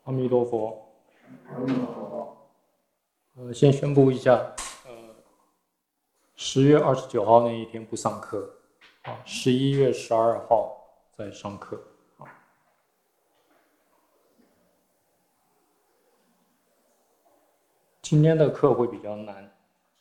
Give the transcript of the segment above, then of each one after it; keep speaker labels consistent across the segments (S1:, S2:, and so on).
S1: 阿弥陀佛。先宣布一下，10月29号那一天不上课，11月12号再上课。今天的课会比较难，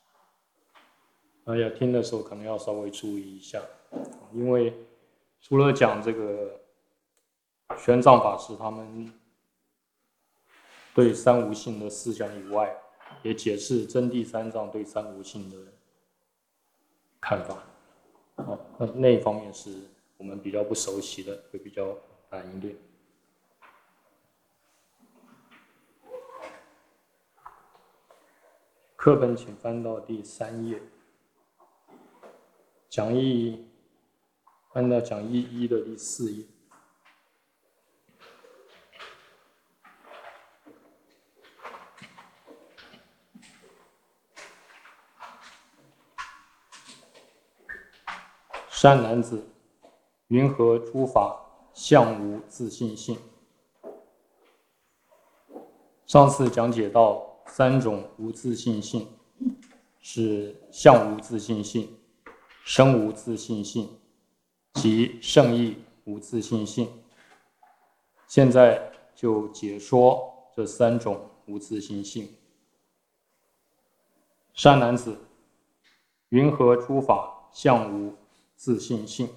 S1: 要听的时候可能要稍微注意一下，因为除了讲这个玄奘法师他们对三无性的思想以外，也解释真谛三藏对三无性的看法。那一方面是我们比较不熟悉的，会比较难一点。课本请翻到第3页，讲义翻到讲义1的第4页。善男子，云何诸法相无自性性？上次讲解到3种无自性性，是相无自性性、生无自性性及圣义无自性性。现在就解说这3种无自性性。善男子，云何诸法相无自性性？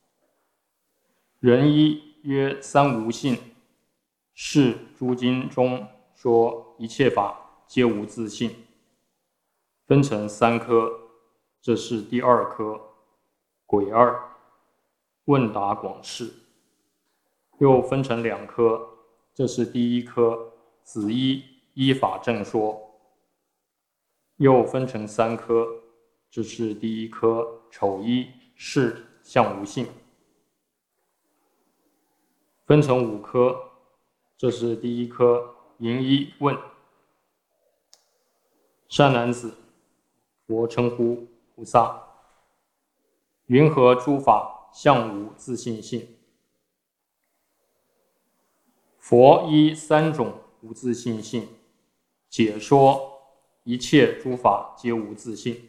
S1: 人一曰三无性，是诸经中说一切法皆无自性，分成3科，这是第2科，癸二，问答广释。又分成2科，这是第1科，子一，依法正说。又分成3科，这是第1科，丑一，是相无性。分成5科，这是第1科，寅一，问。善男子，佛称呼菩萨，云何诸法相无自性性？佛依3种无自性性，解说一切诸法皆无自性。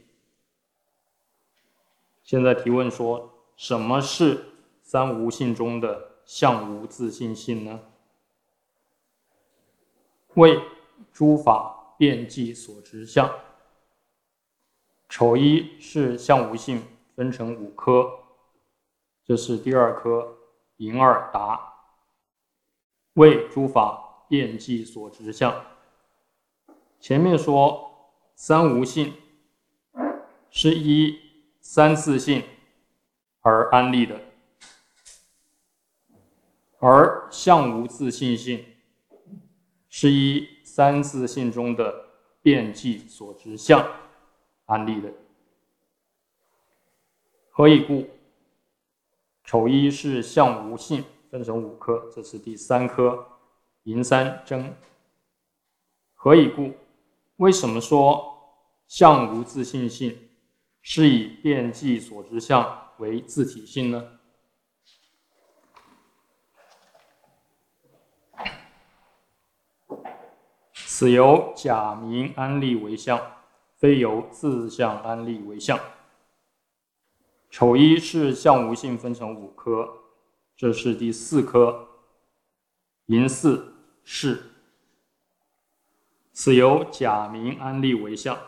S1: 现在提问说，什么是三无性中的相无自性性呢？为诸法遍计所执相。丑一是相无性，分成5科，这是第2科，寅二，答。为诸法遍计所执相。前面说三无性是依三自性而安立的，而相无自性性是依三自性中的遍计所执相安立的。何以故？丑一是相无性，分成5科，这是第3科，寅三，征。何以故？为什么说相无自性性是以遍计所执相为自体性呢？此由假名安立为相，非由自相安立为相。丑一是相无性，分成5科，这是第4科，寅四，是。此由假名安立为相。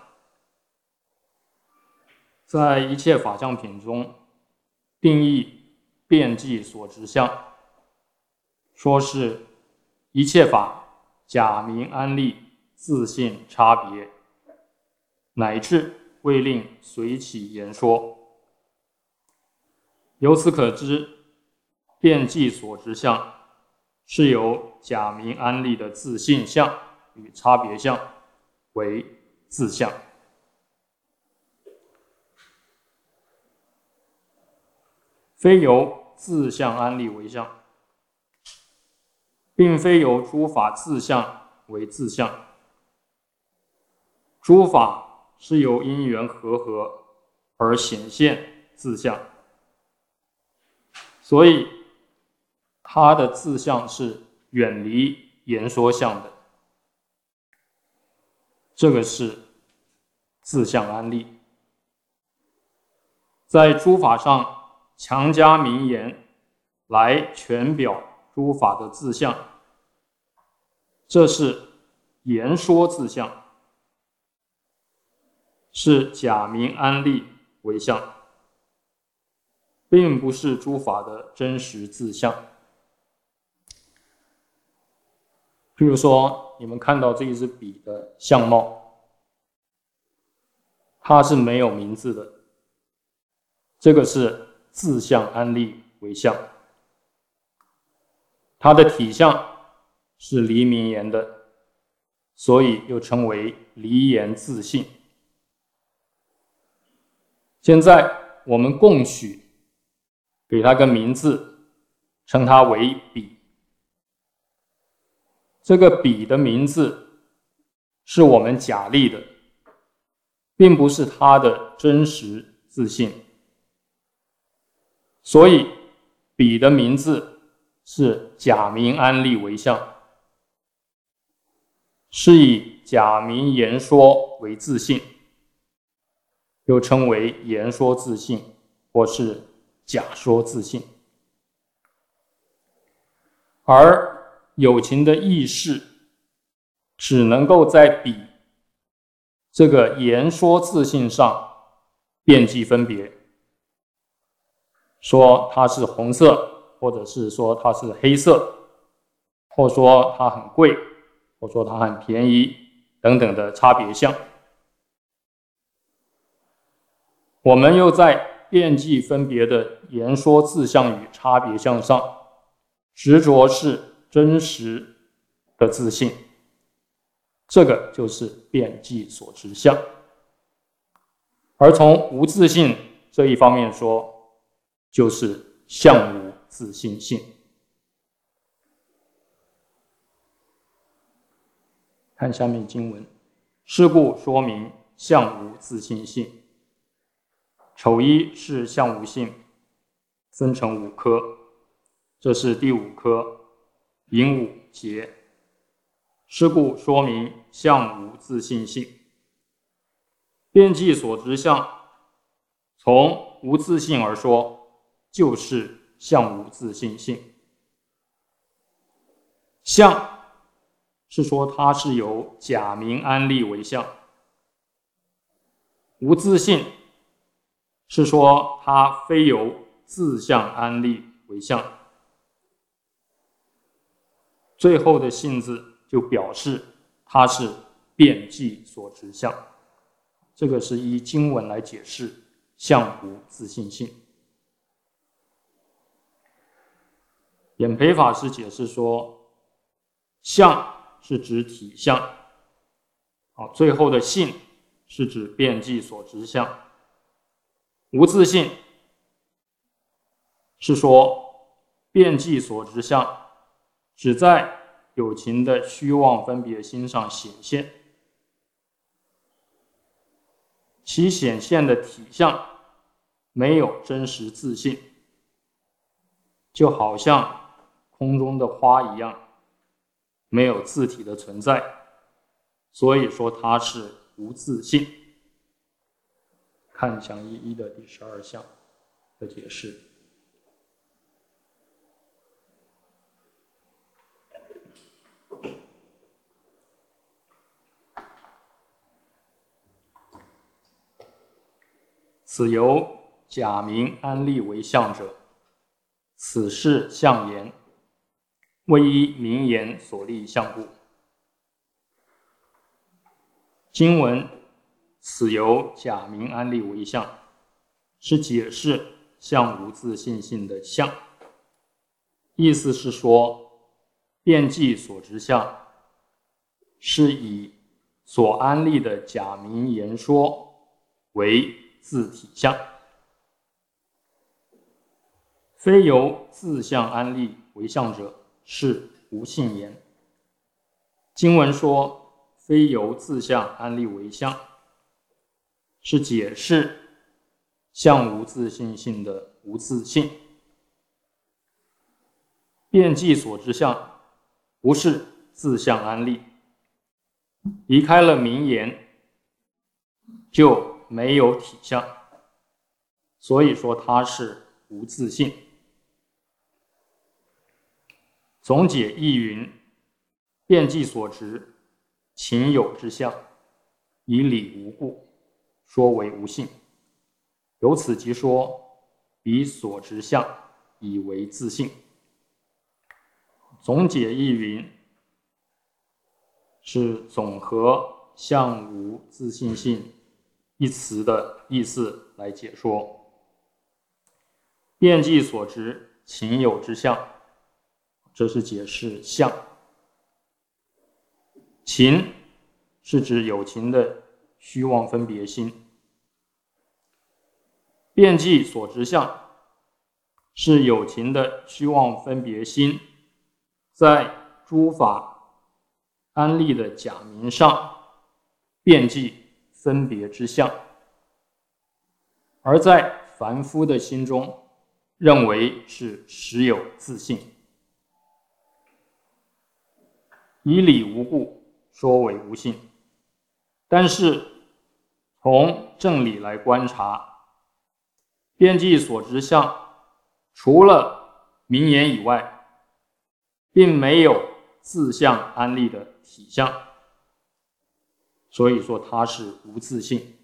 S1: 在一切法相品中，定义遍计所执相，说是一切法假名安立自性差别，乃至未令随起言说。由此可知，遍计所执相是由假名安立的自性相与差别相为自相。非由自相安立为相，并非由诸法自相为自相。诸法是由因缘和合而显现自相，所以它的自相是远离言说相的，这个是自相安立。在诸法上强加名言来全表诸法的自相，这是言说自相，是假名安立为相，并不是诸法的真实自相。譬如说，你们看到这一支笔的相貌，它是没有名字的，这个是自相安立为相。它的体相是离名言的，所以又称为离言自性。现在我们供许给它个名字，称它为笔。这个笔的名字是我们假立的，并不是它的真实自性，所以笔的名字是假名安立为相，是以假名言说为自性，又称为言说自性或是假说自性。而有情的意识只能够在笔这个言说自性上辨记分别，说它是红色，或者是说它是黑色，或说它很贵，或说它很便宜等等的差别相。我们又在辨记分别的言说自相与差别相上执着是真实的自性，这个就是辨记所执相。而从无自性这一方面说，就是相无自性性。看下面经文，是故说明相无自性性。丑一是相无性，分成5科，这是第5科，寅午节。是故说明相无自性性。辨记所执相，从无自性而说，就是相无自性性。相是说它是由假名安立为相，无自性是说它非由自相安立为相。最后的性字就表示它是辨记所执相，这个是依经文来解释相无自性性。演培法师解释说，相是指体相，最后的性是指辨记所执相。无自性是说辨记所执相只在有情的虚妄分别心上显现，其显现的体相没有真实自性，就好像空中的花一样，没有自体的存在，所以说它是无自性。看讲义1的第12项的解释。此由假名安立为相者，此是相言，为依名言所立相故。经文此由假名安立为相，是解释相无自性性的相，意思是说，辨记所执相是以所安立的假名言说为自体相，非由自相安立为相者，是无性言。经文说非由自相安立为相，是解释相无自性性的无自性。辨记所执相不是自相安立，离开了名言就没有体相，所以说它是无自性。总解义云：遍计所执，情有之相，以理无故，说为无性。由此即说，彼所执相以为自性。总解义云是总和相无自性性一词的意思来解说。遍计所执，情有之相，这是解释相。情是指有情的虚妄分别心，遍计所执相是有情的虚妄分别心在诸法安立的假名上遍计分别之相，而在凡夫的心中认为是实有自性，以理无故，说为无性。但是从正理来观察，遍计所执相除了名言以外，并没有自相安立的体相，所以说它是无自性。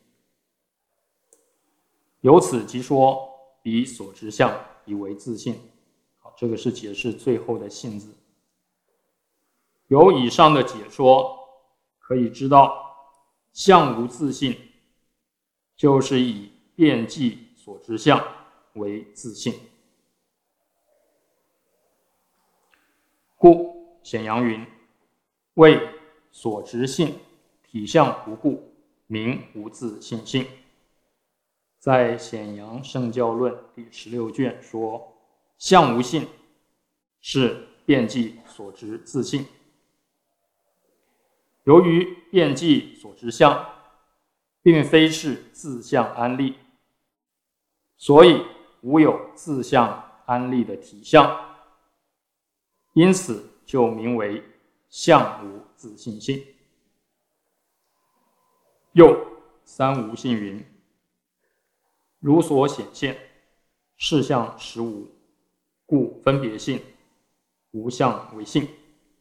S1: 由此即说，彼所执相以为自性。好，这个是解释最后的性字。由以上的解说可以知道，相无自性就是以遍计所执相为自性。故显阳云：谓所执性体相无故，名无自性性。在显阳圣教论第16卷说，相无性是遍计所执自性。由于遍计所执相并非是自相安立，所以无有自相安立的体相，因此就名为相无自性性。又三无性云：如所显现，事相实无，故分别性无相为性。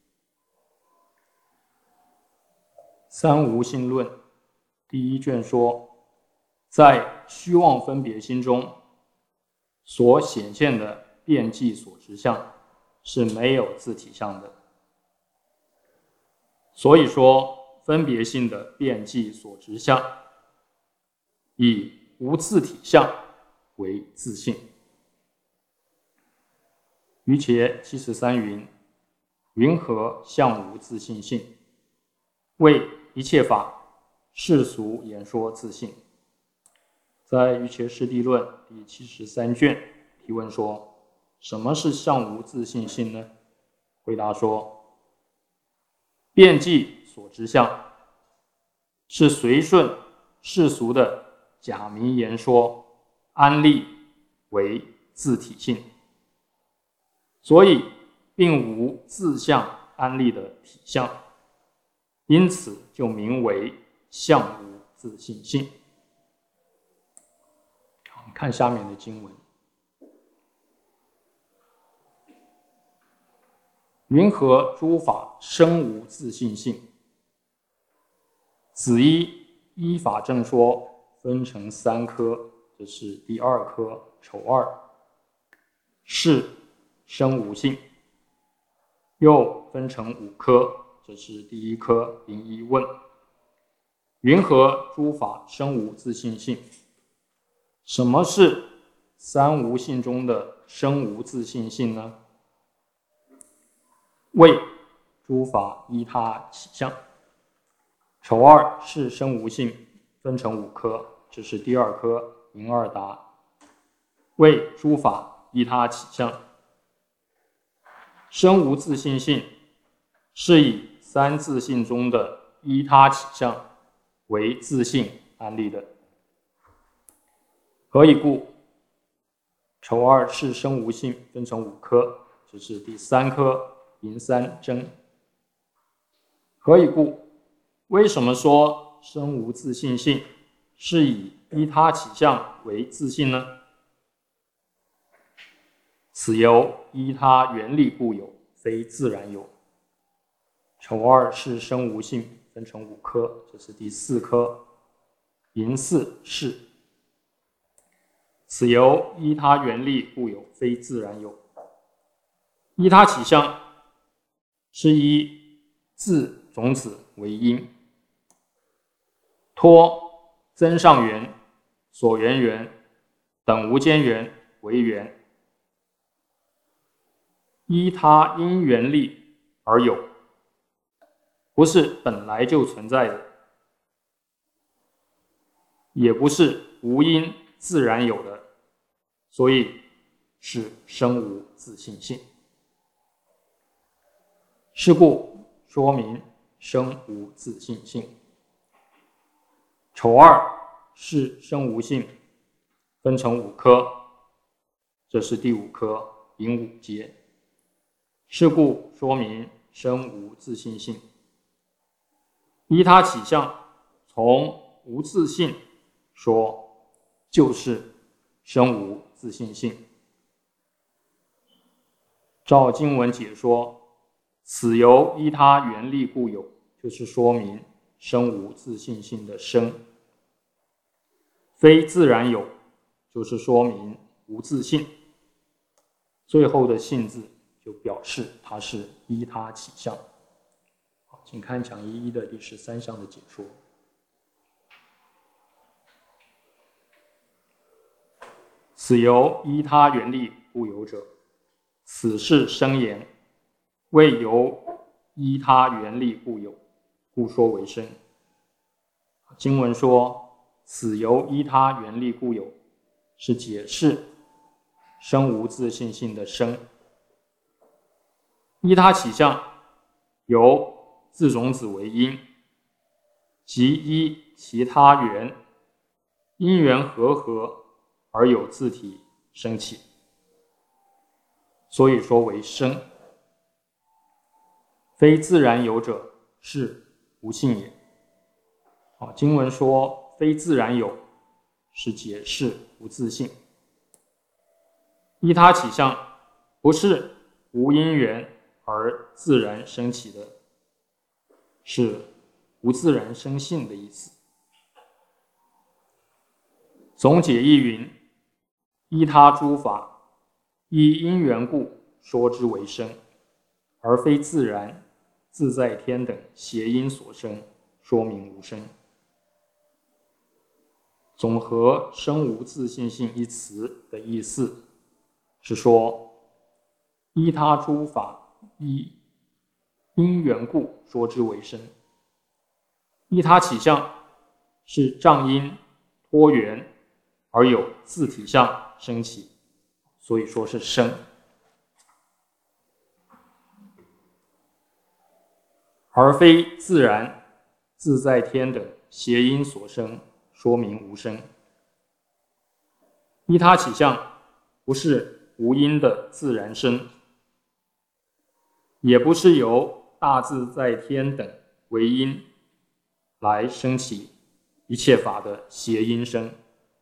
S1: 三无性论第1卷说，在虚妄分别心中所显现的遍计所执相是没有自体相的，所以说分别性的遍计所执相以无自体相为自性。瑜伽73云：云何相无自性性？为一切法世俗言说自性。在瑜伽师地论第73卷提问说，什么是相无自性性呢？回答说，遍计所执相是随顺世俗的假名言说安立为自体性，所以并无自相安立的体相，因此就名为相无自性性。我们看下面的经文：云何诸法生无自性性？子依法正说分成3科，这是第2科丑2，是生无性。又分成5科，这是第1科灵一问。云何诸法生无自性性？什么是三无性中的生无自性性呢？谓诸法依他起相。丑2是生无性，分成5科，这是第2科灵2答。谓诸法依他起相。生无自性性是以3自性中的依他起相为自性安立的。何以故？丑2是生无性，分成5科，这是第3科灵3真。 何以故？为什么说生无自性性是以依他起相为自性呢？此由依他原理故有，非自然有。丑二是生无性，分成5科，这是第4科。寅巳是。此由依他原理故有，非自然有。依他起相是依自种子为因，托增上缘、所缘缘等无间缘为缘，依他因缘力而有，不是本来就存在的，也不是无因自然有的，所以是生无自性性。是故说明生无自性性。丑二是生无性，分成5科，这是第5科，寅午节。是故说明生无自性性。依他起相，从无自性说，就是生无自性性。照经文解说，此由依他原理故有，就是说明生无自性性的生。非自然有，就是说明无自性。最后的性字就表示它是依他起相。好，请看讲义1的第13项的解说。此由依他原理故有者，此是生言，未由依他原理故有，故说为生。经文说此由依他原理故有，是解释生无自性性的生。依他起相，由自种子为因，即依其他缘，因缘和合而有自体生起，所以说为生。非自然有者，是无性也。经文说非自然有，是解释无自性。依他起相不是无因缘而自然生起的，是无自然生性的意思。总解义云：依他诸法，依因缘故说之为生，而非自然、自在天等邪因所生，说明无生。总和生无自性性一词的意思是说，依他诸法，依因缘故说之为生。依他起相是仗因托缘而有自体相生起，所以说是生。而非自然、自在天等邪因所生，说明无生。依他起相不是无因的自然生，也不是由大自在天等为因来生起一切法的邪因生，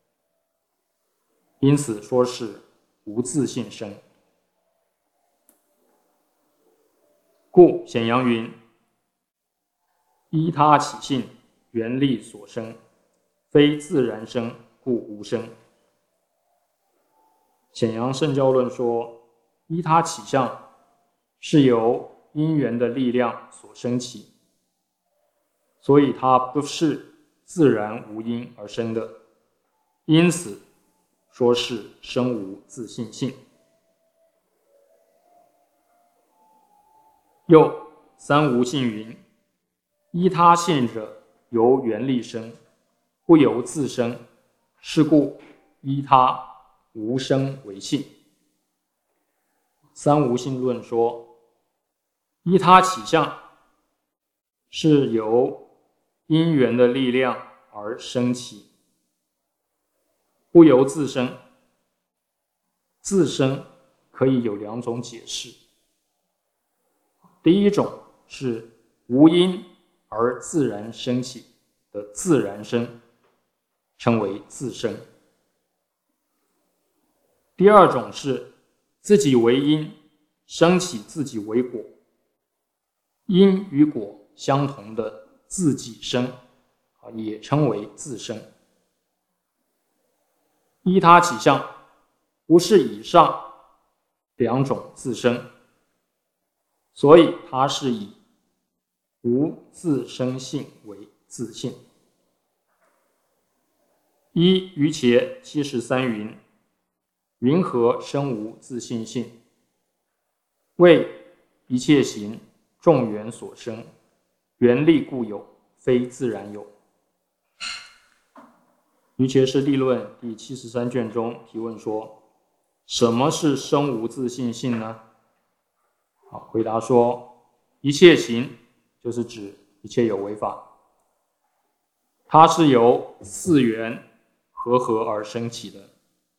S1: 因此说是无自性生。故显阳云：依他起性，原力所生，非自然生，故无生。显阳圣教论说，依他起相是由因缘的力量所生起，所以它不是自然无因而生的，因此说是生无自性性。又三无性云：依他性者，由缘力生，不由自生，是故依他无生为性。三无性论说，依他起相是由因缘的力量而生起，不由自生。自生可以有2种解释。第一种是无因而自然升起的自然生，称为自生。第二种是自己为因，升起自己为果，因与果相同的自己生，也称为自生。依他起相，不是以上两种自生，所以它是以无自生性为自性。于且73云：云何生无自性性？谓一切行众缘所生，缘力故有，非自然有。于切是立论第73卷中提问说，什么是生无自性性呢？回答说，一切行就是指一切有为法，它是由四缘合而生起的，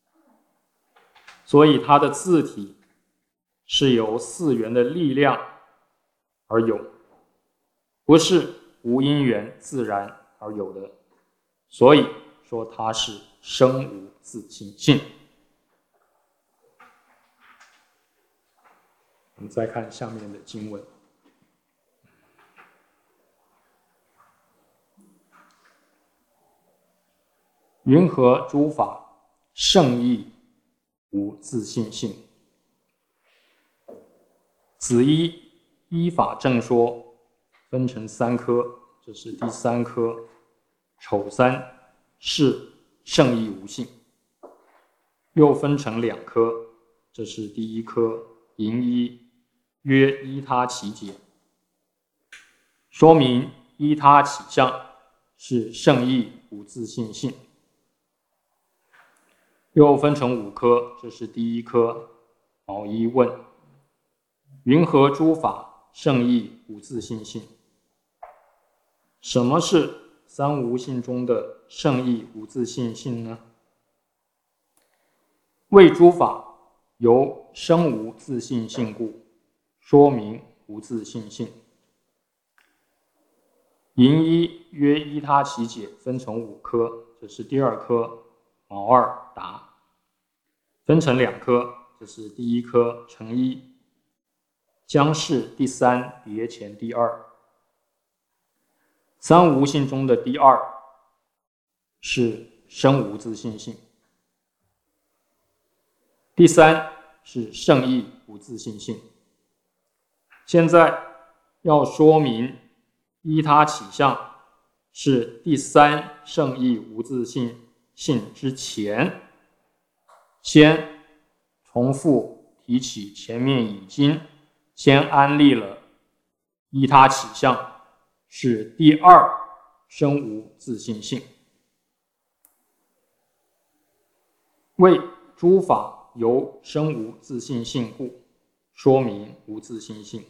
S1: 所以它的自体是由四缘的力量而有，不是无因缘自然而有的，所以说它是生无自性性。我们再看下面的经文。云何诸法圣义无自性性？子依法正说，分成3科，这是第3科。丑三是圣义无性，又分成2科，这是第1科。寅一曰依他起解，说明依他起相是圣义无自性性。又分成5科，这是第1科。卯一问：云何诸法圣义无自性性？什么是三无性中的圣义无自性性呢？谓诸法由生无自性性故，说明无自性性。寅一曰依他起解，分成5科，这是第2科。卯二答。分成2科，这是第1科。乘一将是第3叠前第2。三无性中的第2是生无自性性，第3是圣义无自性性。现在要说明依他起相是第3圣义无自性性之前，先重复提起前面已经先安立了依他起相是第2生无自性性。为诸法由生无自性性故，说明无自性性。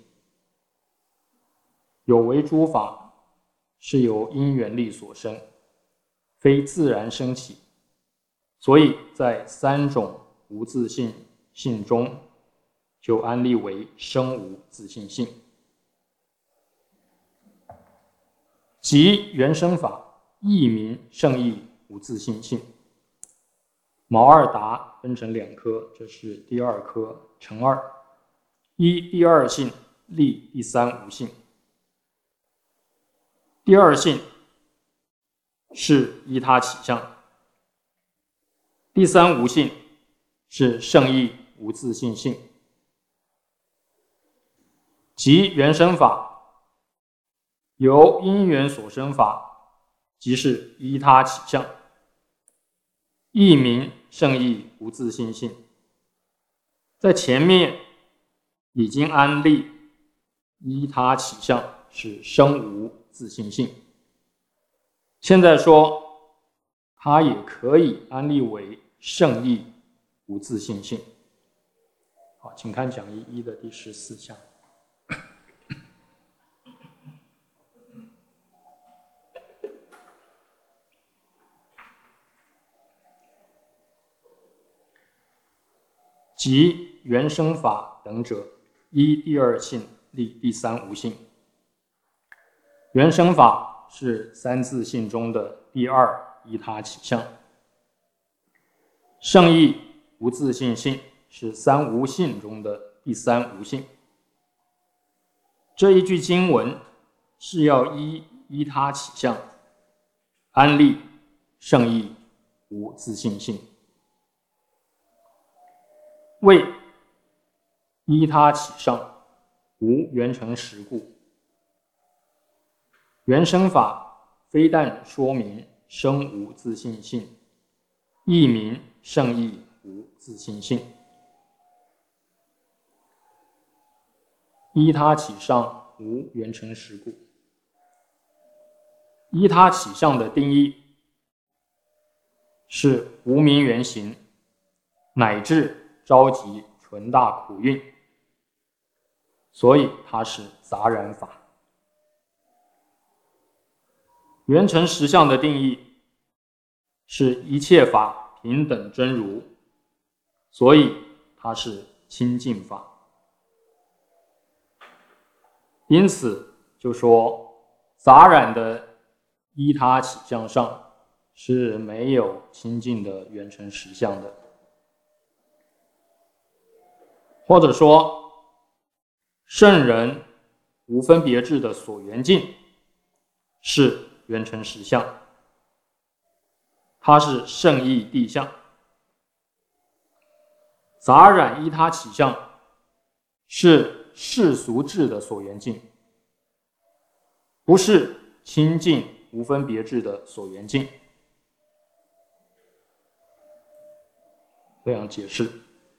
S1: 有为诸法是由因缘力所生，非自然生起，所以在3种无自性性中就安立为生无自性性。即原生法亦名圣义无自性性。卯二答分成2科，这是第2科。乘2依第2性立第3无性。第2性是依他起相，第3无性是圣义无自性性。即原生法由因缘所生法，即是依他起相，亦名圣义无自性性。在前面已经安立依他起相是生无自性性，现在说它也可以安立为圣义无自性性。好，请看讲义1的第14项。即原生法等者，依第2性立第3无性。 原生法是三自性中的第二依他起相，圣意无自性性是三无性中的第三无性。这一句经文是要依他起相安立圣意无自性性，为依他起上无缘成实故。原生法非但说明生无自性性，亦明圣意无自性性。依他起上无缘成实故。依他起相的定义是无明原形，乃至召集纯大苦蕴，所以它是杂染法。缘成实相的定义是一切法平等真如，所以它是清净法。因此就说杂染的依他起相上是没有清净的缘成实相的，或者说圣人无分别智的所缘境是缘成实相，它是圣意谛相。杂染依他起相是世俗智的所缘境，不是清净无分别智的所缘境。这样解释。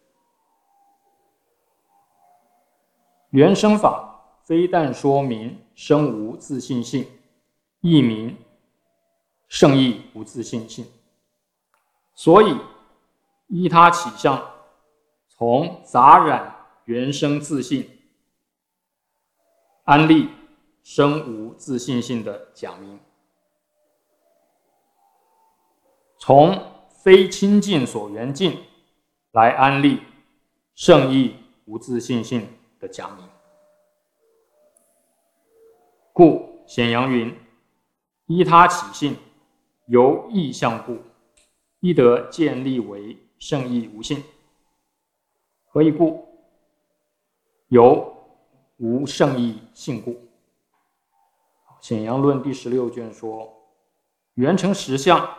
S1: 原生法非但说明生无自性性，亦明圣意无自性性，所以依他起相从杂染原生自性安立生无自性性的假名，从非清净所缘境来安立圣意无自性性的假名。故显扬云：依他起性，由意相故，亦得建立为圣意无性。何以故？由无圣意性故。显扬论第16卷说，缘成实相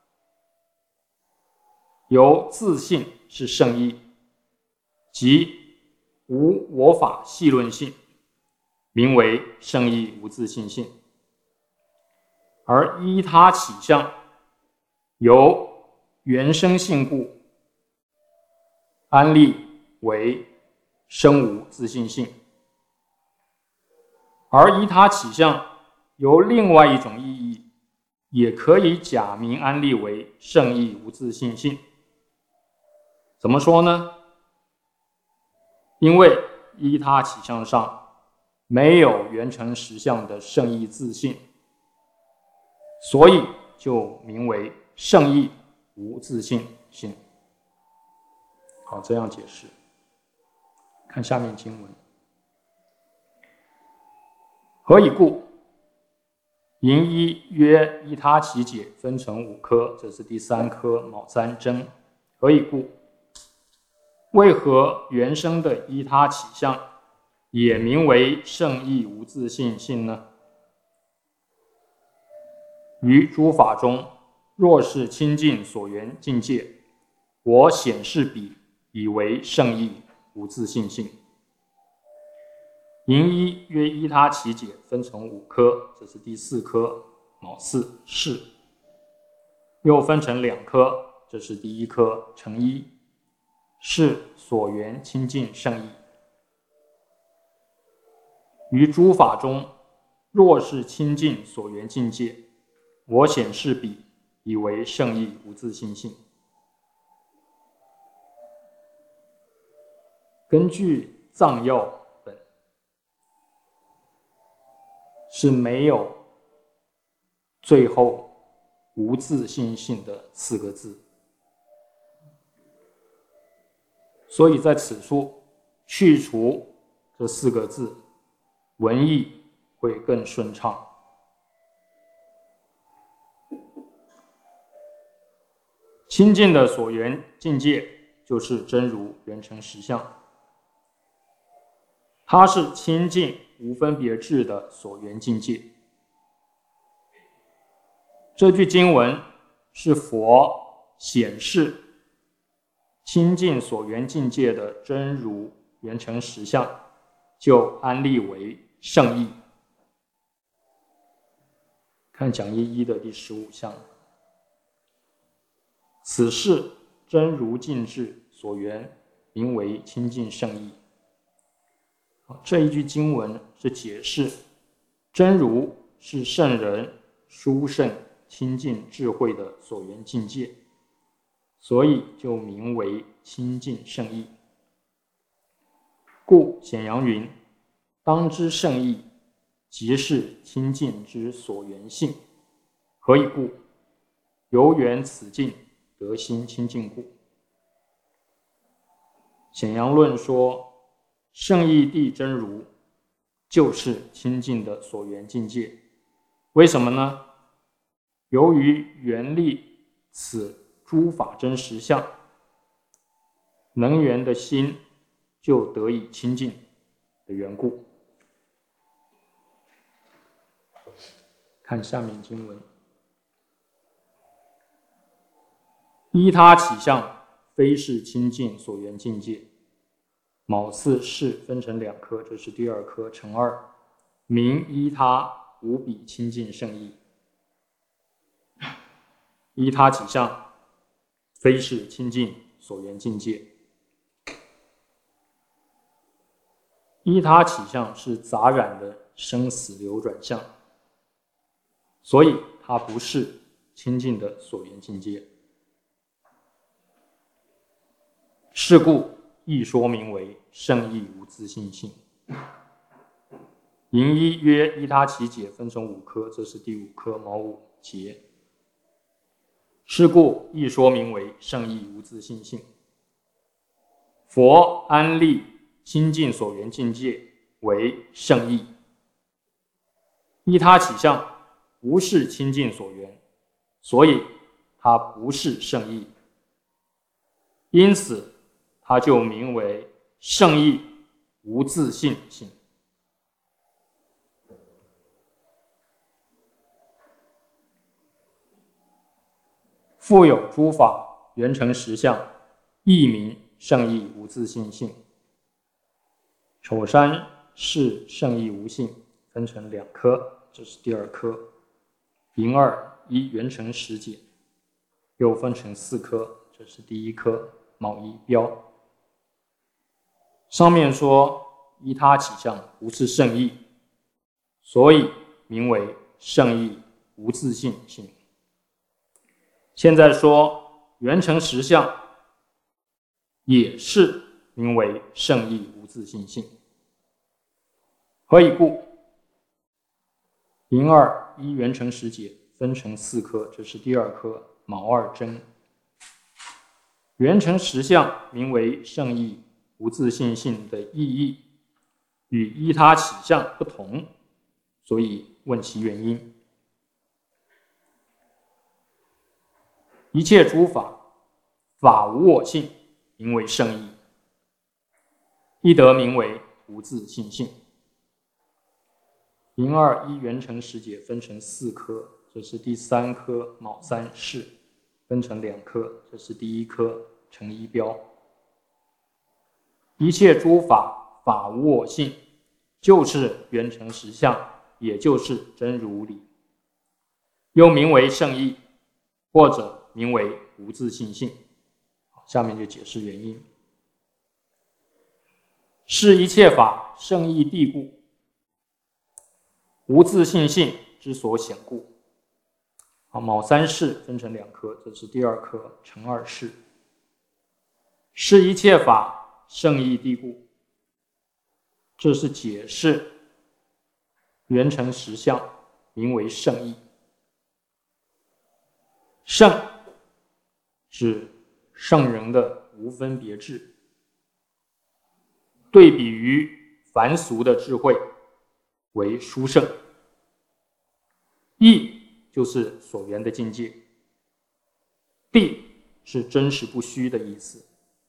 S1: 由自性是圣意，即无我法系论性，名为圣意无自性性。而依他起相由原生性故，安立为生无自性性。而依他起相由另外一种意义，也可以假名安立为圣意无自性性。怎么说呢？因为依他起相上没有缘成实相的圣意自性，所以就名为圣意无自性性。好，这样解释。看下面经文。何以故？寅一曰依他起解分成5科，这是第3科卯三真。何以故？为何原生的依他起相也名为圣意无自性性呢？于诸法中，若是清净所缘境界，我显示彼以为圣意无自性性。寅一曰依他起解分成5科，这是第4科卯四是，又分成2科，这是第1科成一，是所缘清净圣意。于诸法中，若是清净所缘境界，我显示彼以为圣意无自性性。根据藏要本是没有最后无自性性的4个字，所以在此处去除这4个字，文意会更顺畅， 清净的所缘境界就是真如圆成实相，它是清净无分别智的所缘境界。这句经文是佛显示清净所缘境界的真如圆成实相，就安立为圣义。看讲义1的第15项，此事真如尽智所缘，名为清净圣义。这一句经文是解释真如是圣人殊胜清净智慧的所缘境界，所以就名为清净圣义。故显扬云：当知圣义，即是清净之所缘性。何以故？由缘此境，得心清净故。显扬论说，圣义谛真如就是清净的所缘境界。为什么呢？由于缘立此诸法真实相，能缘的心就得以清净的缘故。看下面经文：依他起相，非是清净所缘境界。卯巳是分成2科，这是第2科乘2，名依他无比清净圣义。依他起相，非是清净所缘境界。依他起相是杂染的生死流转相，所以它不是清净的所缘境界。是故亦说名为圣义无自性性。寅一曰依他起解，分成5科，这是第5科卯午节。是故亦说名为圣义无自性性。佛安立清净所缘境界为圣义，依他起相不是清净所缘，所以它不是圣义，因此它就名为圣义无自性性。复有诸法圆成实相，亦名圣义无自性性。丑山是圣义无性，分成2科，这是第2科。寅2依圆成实解，又分成4科，这是第1科卯一标。上面说依他起相不是圣义，所以名为圣义无自性性。现在说圆成实相也是名为圣义无自性性。何以故？寅2依圆成实解，分成4科，这是第2科卯2真。圆成实相名为圣义无自性性的意义与依他起相不同，所以问其原因。一切诸法，法无我性，名为圣义，亦得名为无自性性。寅2依圆成实解，分成4科，这是第3科卯3巳，分成2科，这是第1科乘一标。一切诸法，法无我性，就是圆成实相，也就是真如理，又名为圣义，或者名为无自性性。下面就解释原因。是一切法圣义谛故，无自性性之所显故。卯3巳分成2科，这是第2科乘2巳。是一切法圣义谛故，这是解释圆成实相，名为圣义。圣指圣人的无分别智，对比于凡俗的智慧为殊胜。义就是所缘的境界，谛是真实不虚的意思。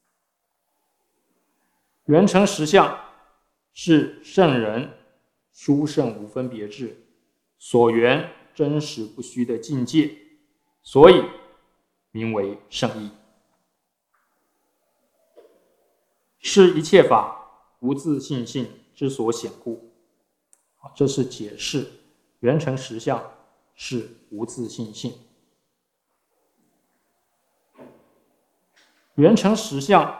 S1: 圆成实相是圣人殊胜无分别智所缘真实不虚的境界，所以名为圣义。是一切法无自性性之所显故。这是解释圆成实相是无自性性。圆成实相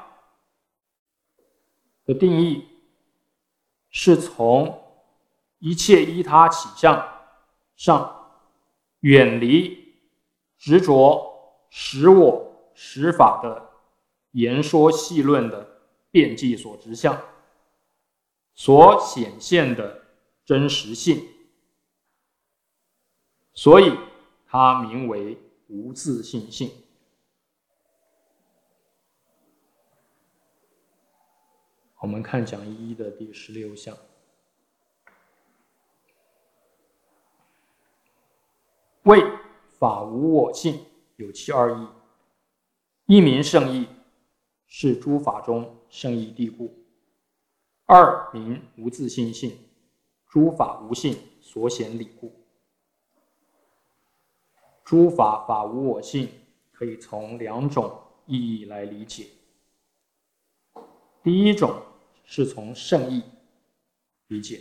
S1: 的定义是从一切依他起相上远离执着实我实法的言说细论的辩计所执相所显现的真实性，所以它名为无自性性。我们看讲义一的第16项。谓法无我性，有其二义。一名圣义，是诸法中圣义谛故；二名无自性性，诸法无性所显理故。诸法法无我性，可以从两种意义来理解。第一种是从圣义理解，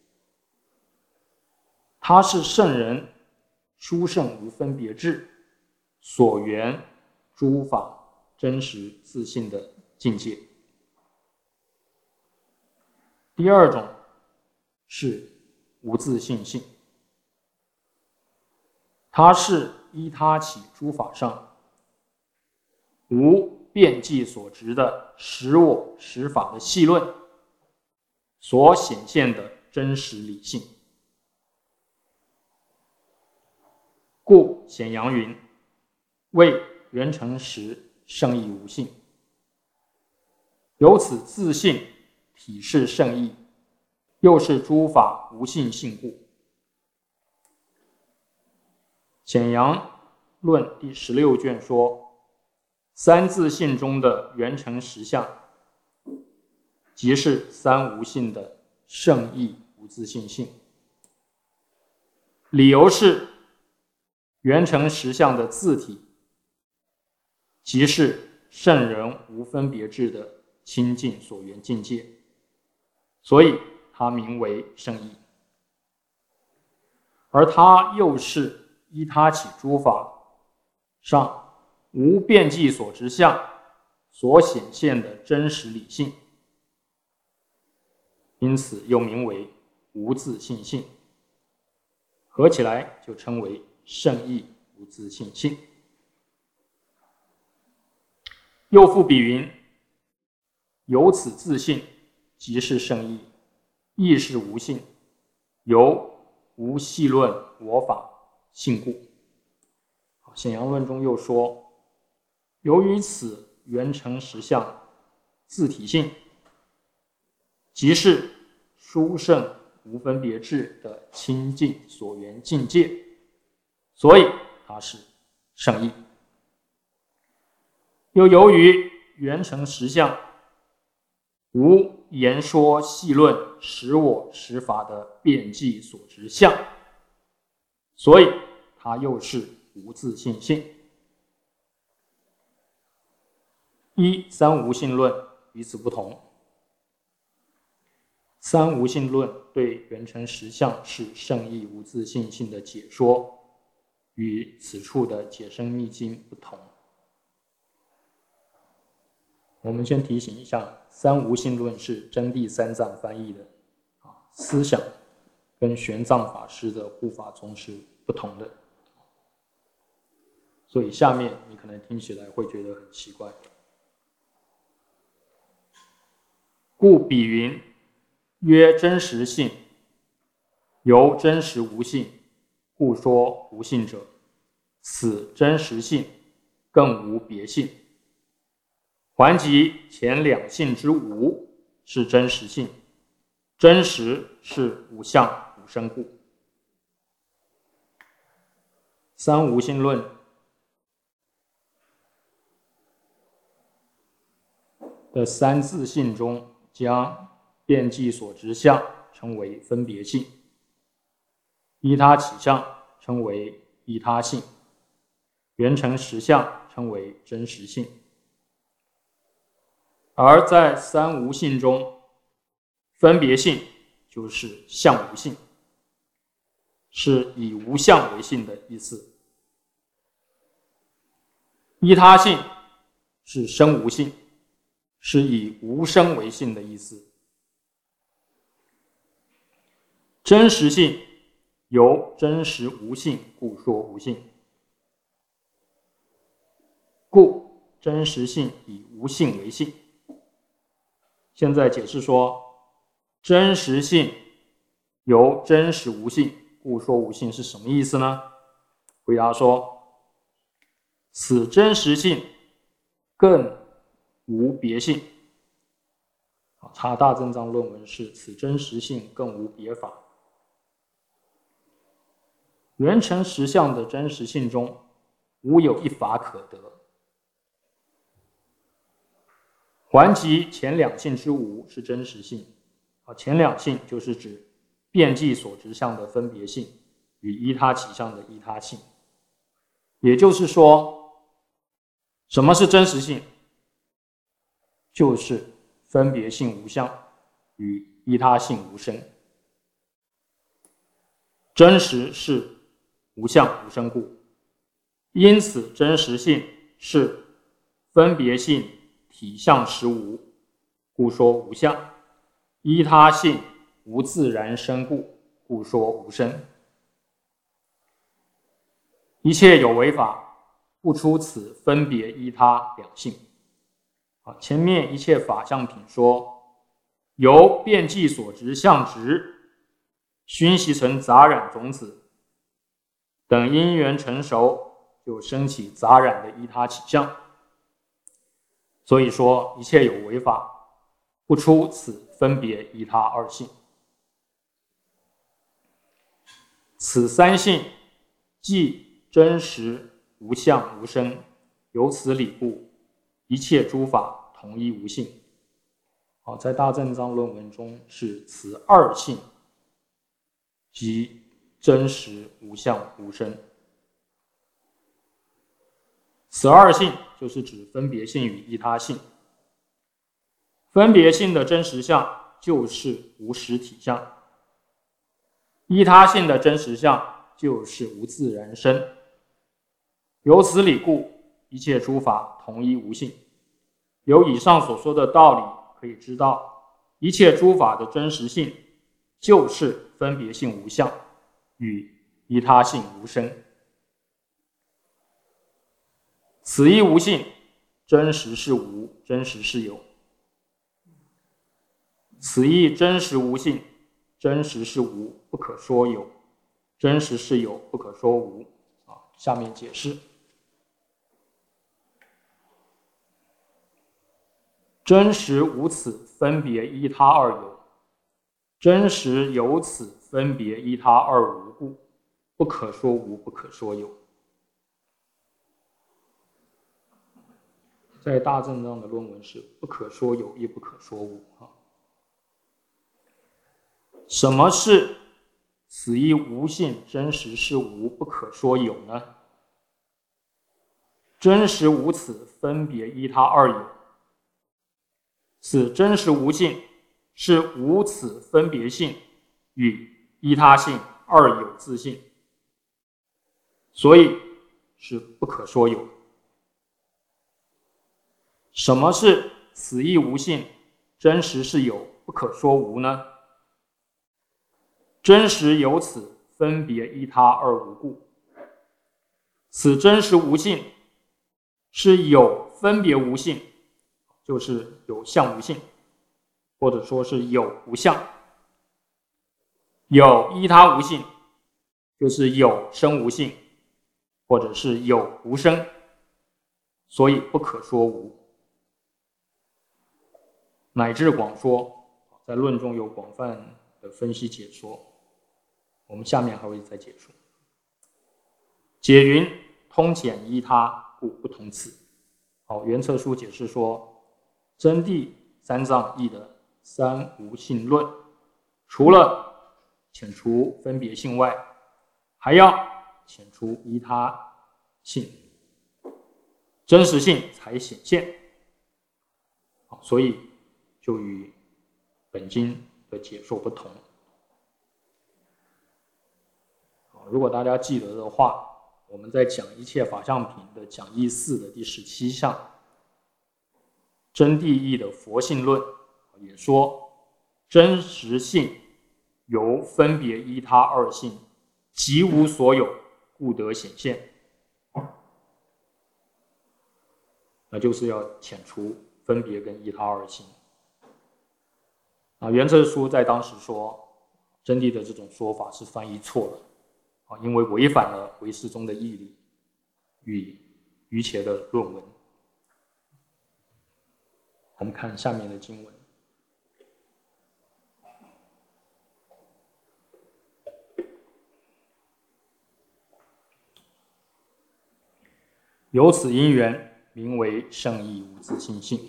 S1: 它是圣人殊胜无分别智所缘诸法真实自性的境界。第二种是无自性性，它是依他起诸法上无辩计所执的实我实法的细论所显现的真实理性。故显扬云：谓圆成实，圣义无性。由此自性体是圣义，又是诸法无性性故。显扬论第16卷说，三自性中的圆成实相，即是三无性的圣义无自性性。理由是圆成实相的自体，即是圣人无分别智的清净所缘境界，所以它名为圣义。而它又是依他起诸法上无辩计所执相所显现的真实理性，因此又名为无自性性，合起来就称为圣义无自性性。又复比云：由此自性，即是圣义，亦是无性，由无细论我法性故。显扬论中又说，由于此圆成实相自体性，即是殊胜无分别智的清净所缘境界，所以它是圣义。又由于圆成实相无言说细论实我实法的辩计所执相，所以它又是无自性性。三无性论与此不同。三无性论对圆成实相是圣义无自性性的解说，与此处的解深密经不同。我们先提醒一下，三无性论是真谛三藏翻译的，思想跟玄奘法师的护法宗是不同的，所以下面你可能听起来会觉得很奇怪。故比云曰真实性，由真实无性，故说无性者，此真实性更无别性。还即前两性之无是真实性，真实是无相无生故。三无性论的三自性中，将变记所执相称为分别性，依他起相称为依他性，缘成实相称为真实性。而在三无性中，分别性就是相无性，是以无相为性的意思。依他性是生无性，是以无生为性的意思。真实性由真实无性，故说无性。故真实性以无性为性。现在解释说，真实性由真实无性，故说无性是什么意思呢？回答说，此真实性更无别性。查大正藏论文是此真实性更无别法。缘成实相的真实性中，无有一法可得。还即前两性之无是真实性，前两性就是指变记所执相的分别性与依他起相的依他性。也就是说，什么是真实性？就是分别性无相与依他性无生。真实是无相无生故，因此真实性是分别性体相实无，故说无相；依他性无自然生故，故说无生。一切有为法，不出此分别依他两性。前面一切法相品说，由变记所执相执，熏习成杂染种子，等因缘成熟，就生起杂染的依他起相。所以说，一切有为法，不出此分别依他二性。此三性即真实无相无生，由此理故，一切诸法同一无性。在大正藏论文中是此二性即真实无相无生。此二性就是指分别性与依他性。分别性的真实相就是无实体相，依他性的真实相就是无自然生。由此理故，一切诸法同一无性。由以上所说的道理可以知道，一切诸法的真实性就是分别性无相与依他性无生。此一无性，真实是无，真实是有。此一真实无性，真实是无，不可说有；真实是有，不可说无。下面解释：真实无此分别依他二有，真实有此分别依他二无故，不可说无，不可说有。在大正藏的论文是不可说有，亦不可说无。什么是此一无性真实是无，不可说有呢？真实无此分别依他二有，此真实无性是无此分别性与依他性二有自性，所以是不可说有。什么是此一无性真实是有，不可说无呢？真实有此分别依他二无故，此真实无性是有分别无性，就是有相无性，或者说是有无相；有依他无性，就是有生无性，或者是有无生，所以不可说无。乃至广说，在论中有广泛的分析解说，我们下面还会再解说。解云通简依他，故不同此。圆策书解释说， 真谛三藏义的三无性论，除了遣除分别性外，还要遣除依他性，真实性才显现。所以就与本经的解说不同。如果大家记得的话，我们在讲一切法相品的讲义4的第17项真谛义的佛性论也说，真实性由分别依他二性，即无所有，故得显现。那就是要遣除分别跟依他二性。圆成书在当时说，真谛的这种说法是翻译错了，因为违反了唯识宗的义理与瑜伽的论文。我们看下面的经文。由此因缘，名为圣义无自性性。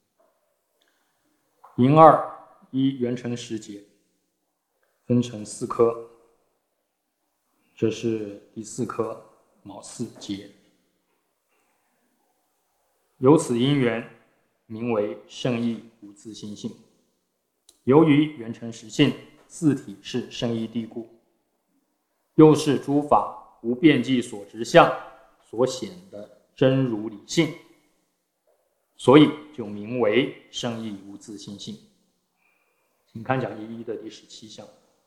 S1: 因二依圆成10节，分成4科，这是第4科卯巳节。由此因缘，名为圣义无自性性。由于圆成实性自体是圣义谛故，又是诸法无边际所执相所显的真如理性，所以就名为圣义无自性性。请看讲义1的第17项。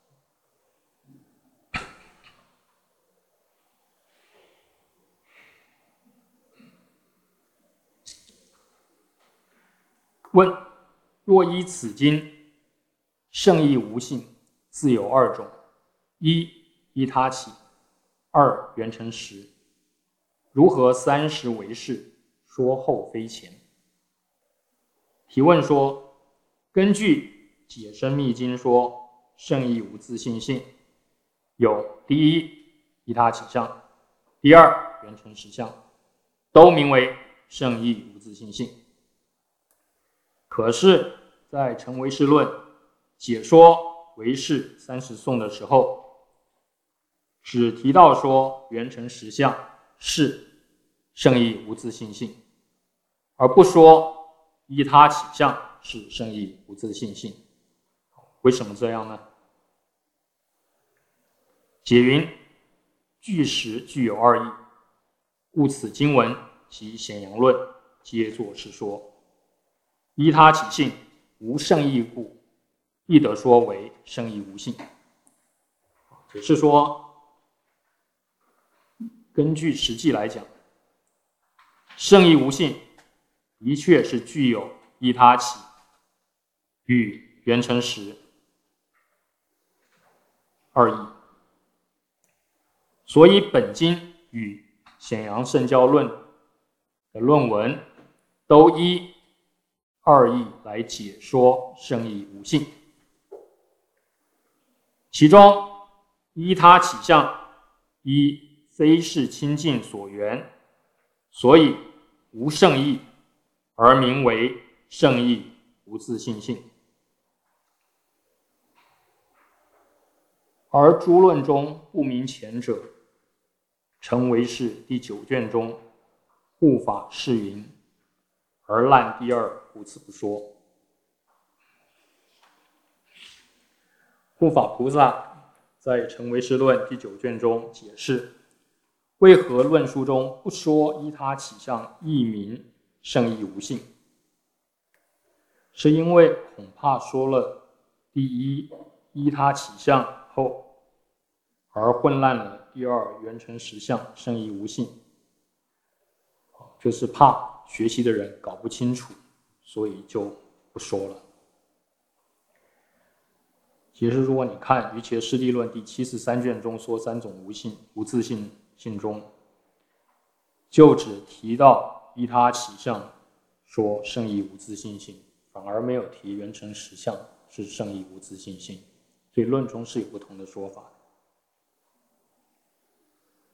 S1: 问：若依此经，圣义无性自有2种：一依他起，二圆成实，如何30为是，说后非前？提问说：根据解深密经说，圣义无自性性，有第一依他起相，第二圆成实相，都名为圣义无自性性。可是，在《成唯识论》解说唯识30颂的时候，只提到说圆成实相是圣义无自性性，而不说依他起相是圣义无自性性。为什么这样呢？解云：据实具有2义，故此经文及显扬论皆作是说。依他起性无圣义故，亦得说为圣义无性。只是说，根据实际来讲，圣义无性的确是具有依他起与圆成实2义，所以本经与显扬圣教论的论文都依2义来解说圣义无性。其中依他起相依非是清净所缘，所以无圣义，而名为圣义无自性性。而诸论中不明前者，成唯识第9卷中护法释云，而滥第2，故此不说。护法菩萨在《成唯识论》第9卷中解释，为何论书中不说依他起相亦名圣义无性，是因为恐怕说了第一依他起相后，而混乱了第2圆成实相圣义无性，就是怕学习的人搞不清楚，所以就不说了。其实如果你看《瑜伽师地论》第73卷中说3种无性无自性性中，就只提到依他起相说圣义无自性性，反而没有提圆成实相是圣义无自性性，所以论中是有不同的说法。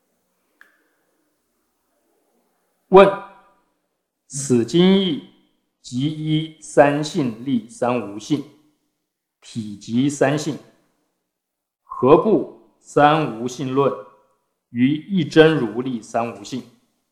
S1: 问：此经义即依三性立三无性，体即三性，何故三无性论于一真如立三无性？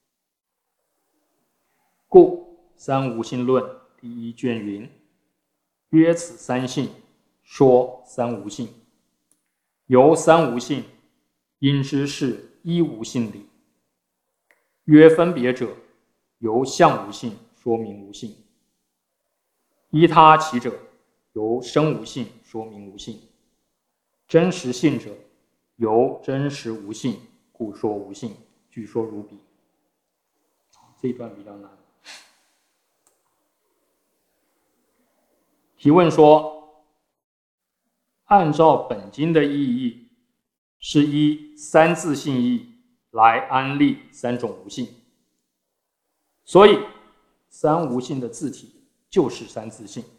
S1: 故三无性论第一卷云：曰此三性，说三无性。由三无性，因之是一无性理。曰分别者，由相无性说明无性。依他起者，由生无性说明无性。真实性者，由真实无性故说无性。据说如彼。这一段比较难。提问说，按照本经的意义，是依三自性义来安立三种无性，所以三无性的自体就是三自性。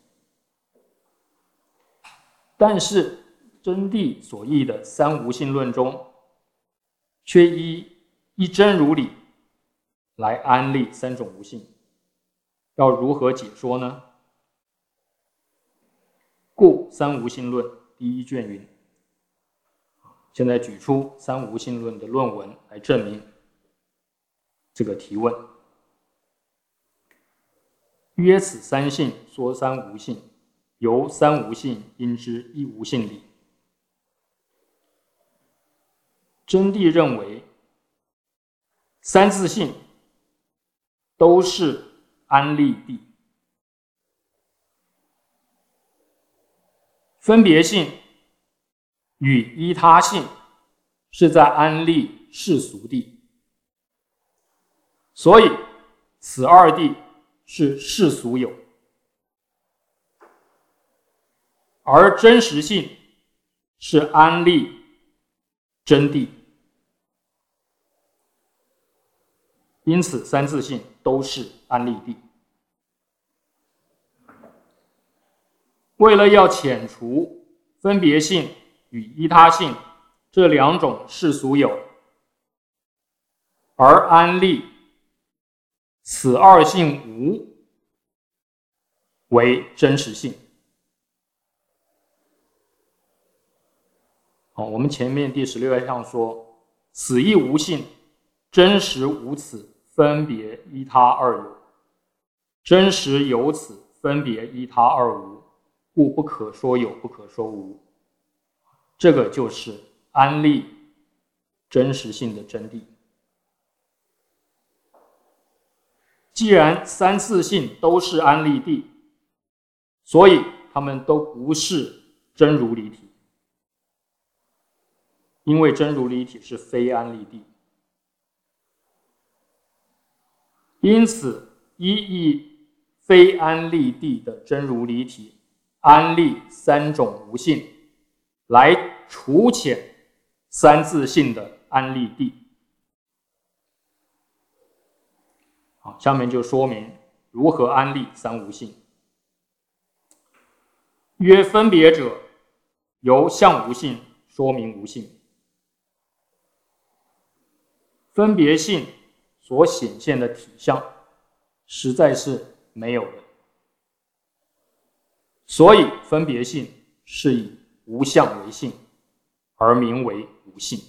S1: 但是真谛所译的三无性论中，却依一真如理来安立三种无性，要如何解说呢？故三无性论第一卷云，现在举出三无性论的论文来证明这个提问。曰此三性，说三无性，由三无性因之一无性理。真谛认为，三自性都是安立谛，分别性与依他性是在安立世俗谛，所以此二谛是世俗有，而真实性是安立真谛。因此三自性都是安立谛。为了要遣除分别性与依他性这两种世俗有，而安立此二性无为真实性。我们前面第16项说，此一无性，真实无此分别依他二有，真实有此分别依他二无，故不可说有，不可说无。这个就是安立真实性的真谛。既然三自性都是安立谛，所以它们都不是真如理体，因为真如理体是非安立谛。因此依非安立谛的真如理体安立三种无性，来除遣三自性的安立谛。好，下面就说明如何安立三无性。曰分别者，由相无性说明无性。分别性所显现的体相实在是没有的，所以分别性是以无相为性，而名为无性。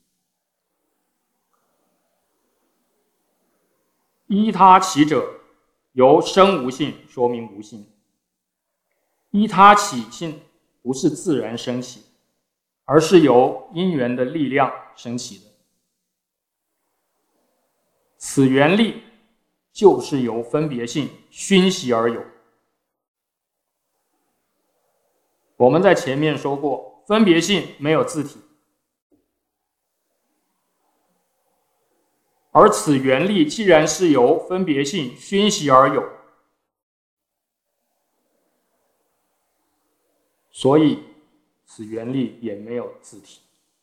S1: 依他起者，由生无性说明无性。依他起性不是自然升起，而是由因缘的力量升起的。此缘力就是由分别性熏习而有。我们在前面说过，分别性没有自体，而此缘力既然是由分别性熏习而有，所以此缘力也没有自体。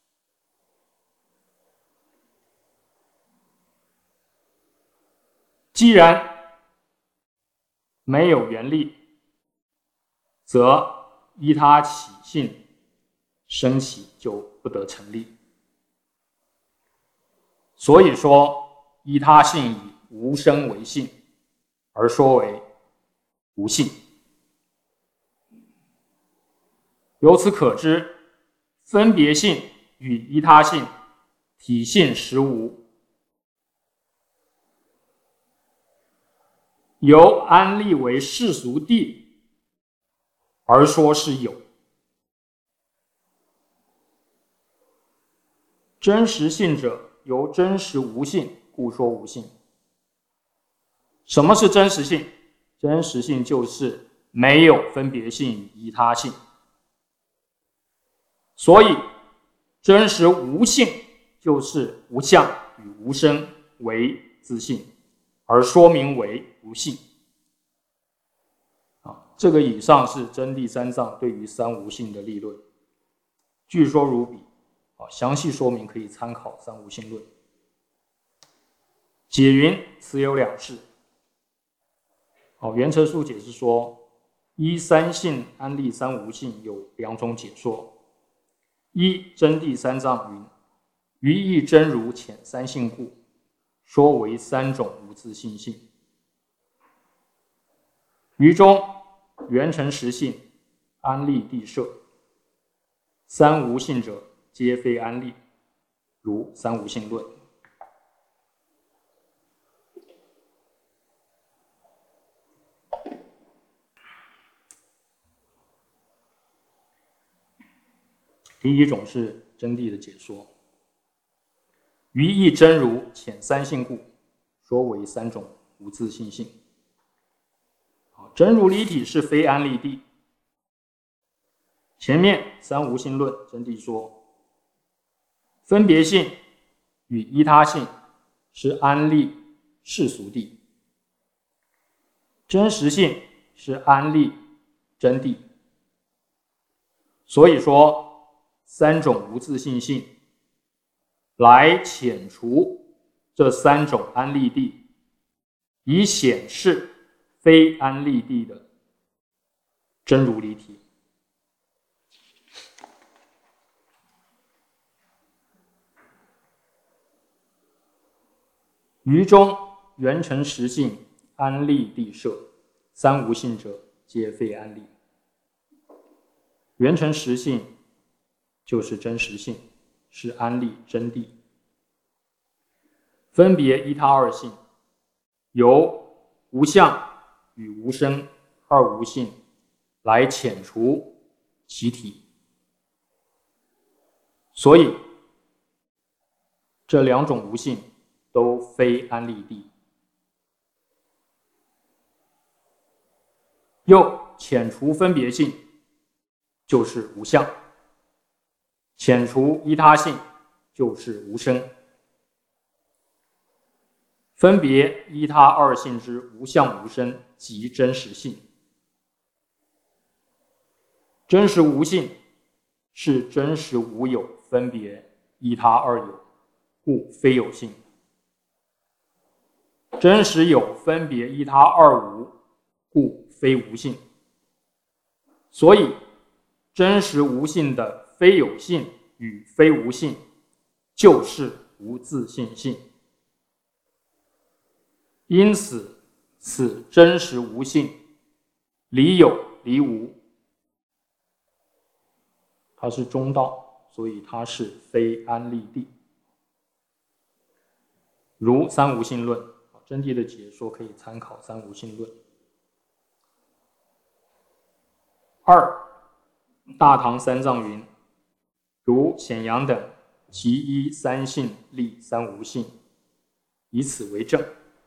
S1: 既然没有缘力，则依他起性升起就不得成立。所以说，依他性以无生为性，而说为无性。由此可知，分别性与依他性体性实无，由安立为世俗谛而说是有。真实性者，由真实无性，故说无性。什么是真实性？真实性就是没有分别性与依他性。所以真实无性就是无相与无生为自性，而说明为无性。这个以上是真谛三藏对于三无性的立论，据说如彼。详细说明可以参考《三无性论》。解云：此有两事。袁成素解释说，依三性安立三无性有两种解说。一，真谛三藏云：于意真如浅三性故，说为三种无自性性。于中圆成实性，安立谛摄，三无性者皆非安立，如三无性论。第一种是真谛的解说，于意真如浅三性故，说为三种无自性性。真如离体是非安立谛。前面三无性论真谛说，分别性与依他性是安立世俗谛，真实性是安立真谛。所以说，三种无自性性来遣除这三种安立谛，以显示非安立谛的真如离体。于中圆成实性，安立谛摄，三无性者皆非安立。圆成实性就是真实性，是安立真谛。分别依他二性，由无相与无生二无性来遣除其体。所以这两种无性都非安立谛。又遣除分别性就是无相，遣除依他性就是无生。分别依他二性之无相无生即真实性。真实无性是真实无有分别依他二有，故非有性。真实有分别依他二无，故非无性。所以真实无性的非有性与非无性就是无自性性。因此此真实无性离有离无，它是中道，所以它是非安立谛。如三无性论，真谛的解说可以参考三无性论。二，大唐三藏云：如显阳等，其依三性立三无性，以此为证。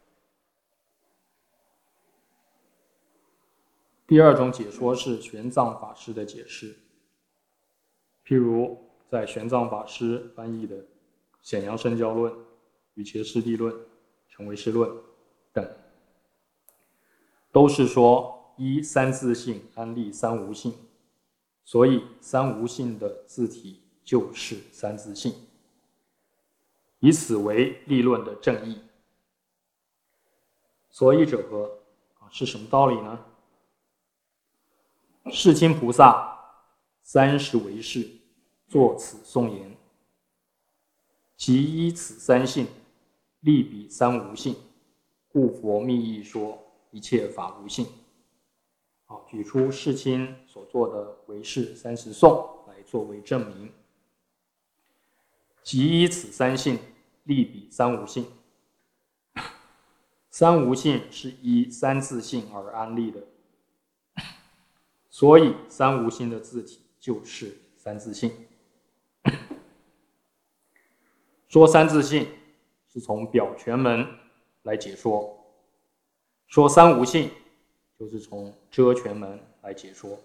S1: 第二种解说是玄奘法师的解释，譬如在玄奘法师翻译的《显阳圣教论》《瑜伽师地论》《成唯识论》等，都是说依三自性安立三无性，所以三无性的自体就是三自性，以此为立论的正义。所以者何？是什么道理呢？世亲菩萨30为士，作此颂言：即依此三性，立彼三无性，故佛密意说一切法无性。 举出世亲所做的《唯识30颂》来作为证明。即依此三性，立彼三无性。三无性是依三自性而安立的，所以三无性的自体就是三自性。说三自性是从表全门来解说，说三无性就是从遮全门来解说。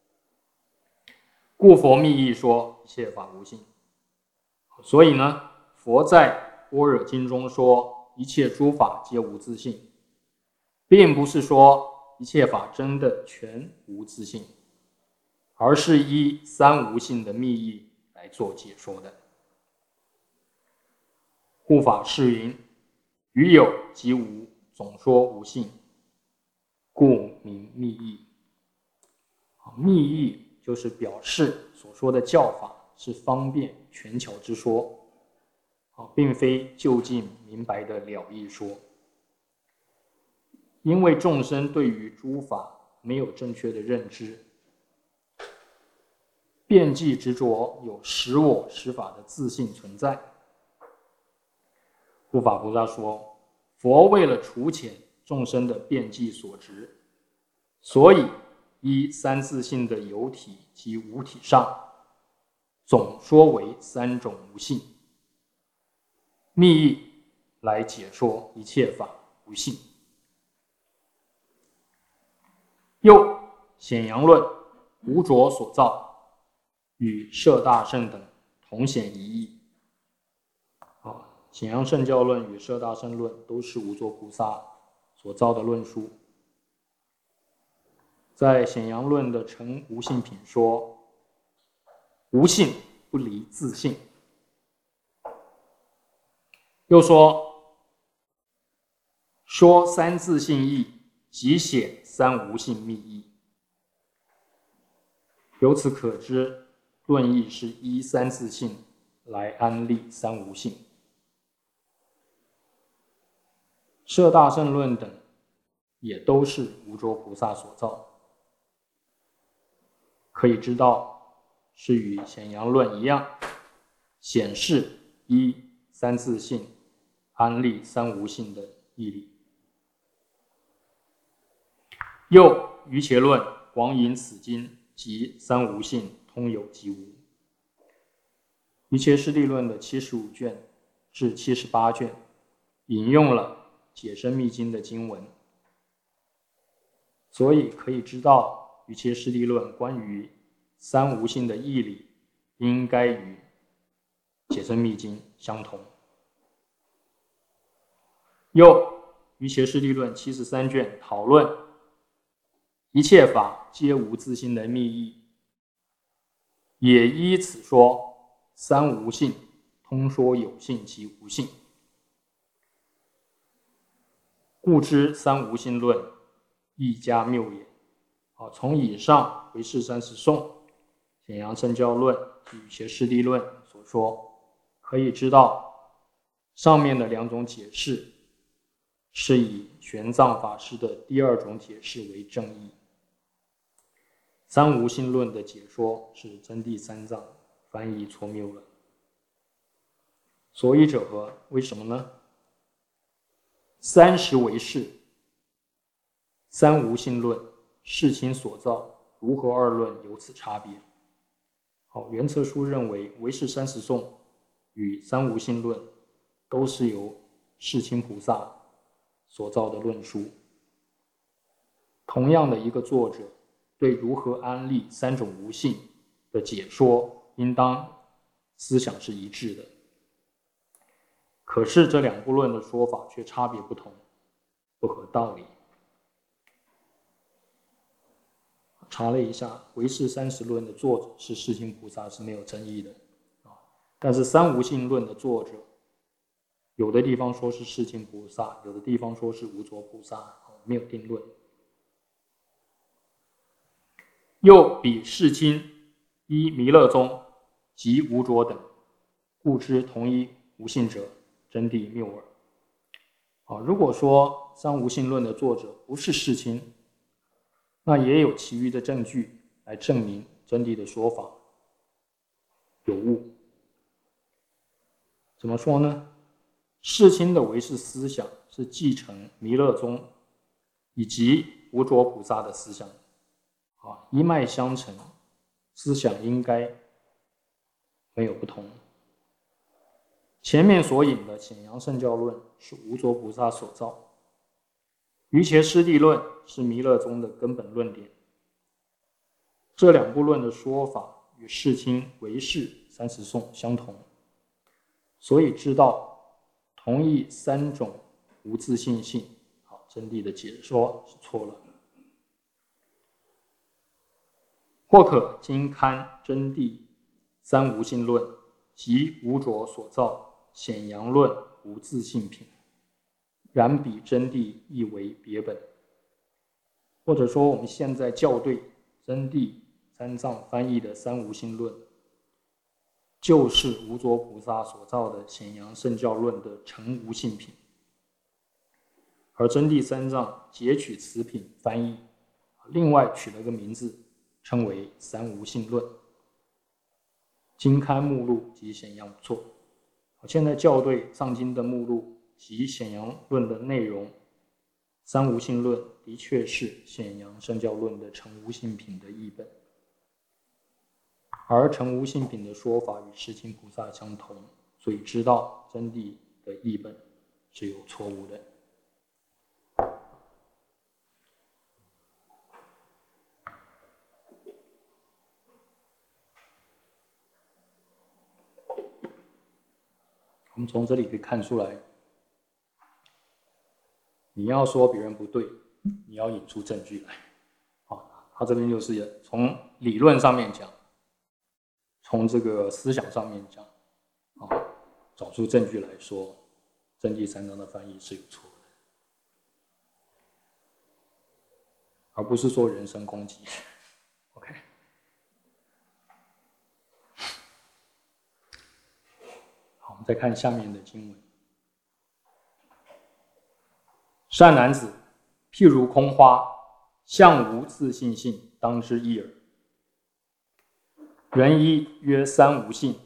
S1: 故佛密义说一切法无性，所以呢，佛在般若经中说一切诸法皆无自性，并不是说一切法真的全无自性，而是依三无性的密义来做解说的。护法是云：于有即无，总说无性，故名密义。密义就是表示所说的教法是方便权巧之说，并非究竟明白的了义说。因为众生对于诸法没有正确的认知，遍计执着有实我实法的自性存在。护法菩萨说，佛为了除遣众生的遍计所执，所以依三自性的有体及无体上，总说为三种无性，密义来解说一切法无性。又显扬论无着所造，与摄大乘等同显一义。显扬圣教论与摄大乘论都是无着菩萨所造的论述。在显扬论的成无性品说，无性不离自性。又说三自性义，即显三无性密义。由此可知，论义是依三自性来安立三无性。摄大乘论等也都是无着菩萨所造，可以知道是与显扬论一样，显示依三自性安立三无性的义理。又瑜伽论广引此经及三无性通有即无。瑜伽师地论的75卷至78卷引用了解深密经的经文，所以可以知道瑜伽师地论关于三无性的义理应该与解深密经相同。又瑜伽师地论73卷讨论一切法皆无自性的密义，也依此说三无性通说有性及无性，故知三无性论亦加谬也。从以上唯识30颂、显扬圣教论及瑜伽师地论所说，可以知道上面的两种解释是以玄奘法师的第二种解释为正义。三无性论的解说是真谛三藏翻译错谬了。所以者何？为什么呢？30唯识，三无性论，世亲所造，如何二论有此差别？原册书认为唯识30颂与三无性论都是由世亲菩萨所造的论书。同样的一个作者对如何安立三种无性的解说，应当思想是一致的。可是这两部论的说法却差别不同，不合道理。查了一下，唯识30论的作者是世亲菩萨，是没有争议的。但是三无性论的作者，有的地方说是世亲菩萨，有的地方说是无着菩萨，没有定论。又比世亲依弥勒宗及无着等，故知同一无性者，真谛谬耳。如果说三无性论的作者不是世亲， 那也有其余的证据来证明真谛的说法有误。怎么说呢？世亲的唯识思想是继承弥勒宗以及无着菩萨的思想，一脉相承，思想应该没有不同。前面所引的显扬圣教论是无着菩萨所造，瑜伽师地论是弥勒宗的根本论点。这两部论的说法与世亲唯识30颂相同，所以知道同意3种无自性性，真谛的解说是错了。或可经堪真谛三无性论及无着所造显扬论无自性品，然彼真谛亦为别本。或者说我们现在校对真谛三藏翻译的三无性论，就是无着菩萨所造的显扬圣教论的成无性品，而真谛三藏截取此品翻译，另外取了个名字称为三无性论。经刊目录及显扬不错，现在校对藏经的目录及显扬论的内容，三无性论的确是显扬圣教论的成无性品的译本，而成无性品的说法与世亲菩萨相同，所以知道真谛的译本是有错误的。我们从这里可以看出来，你要说别人不对，你要引出证据来。他这边就是从理论上面讲，从这个思想上面讲，找出证据来说真谛三藏的翻译是有错的，而不是说人身攻击。OK， 好，我们再看下面的经文。善男子，譬如空花，相无自性性，当知一耳。人一曰三无性，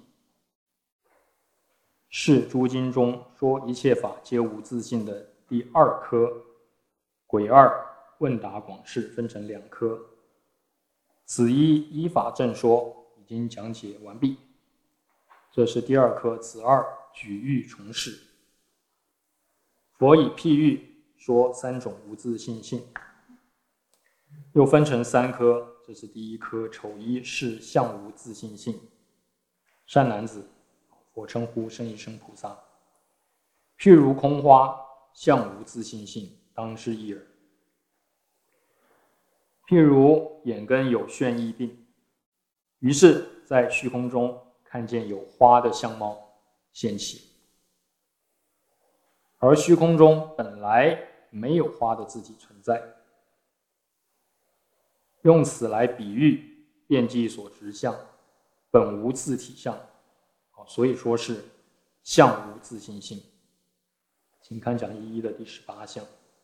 S1: 是诸经中说一切法皆无自性的第2科癸二问答广释，分成2科。此一依法正说已经讲解完毕，这是第2科此二举喻重释。佛以譬喻说3种无自性性，又分成3科，这是第1科丑一是相无自性性。善男子，佛称呼胜一生菩萨，譬如空花，相无自性性，当知一耳。譬如眼根有眩异病，于是在虚空中看见有花的相貌现起，而虚空中本来没有花的自体存在，用此来比喻遍计所执相本无自体相，所以说是相无自性性。请看讲义1的第18项。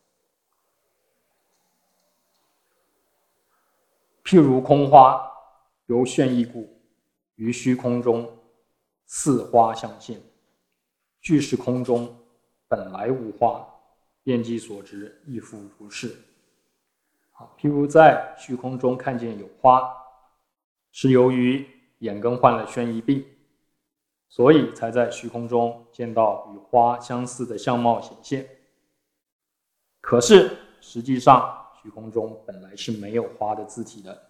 S1: 譬如空花，由眩异故，于虚空中似花相现，俱是空中本来无花，遍计所执亦复如是。譬如在虚空中看见有花，是由于眼根患了眩异病，所以才在虚空中见到与花相似的相貌显现。可是实际上虚空中本来是没有花的自体的，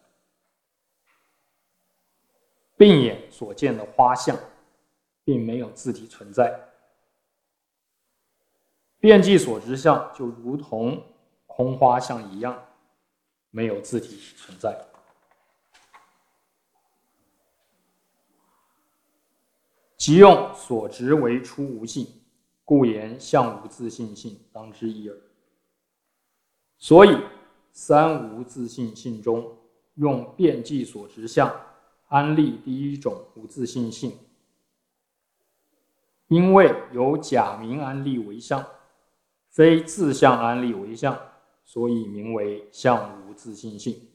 S1: 病眼所见的花相并没有自体存在，遍计所执相就如同空花相一样，没有自体存在。即用所执为出无性，故言相无自性性，当知一耳。所以三无自性性中，用遍计所执相安立第1种无自性性，因为由假名安立为相，非自相安立为相， 所以名为相无自性性。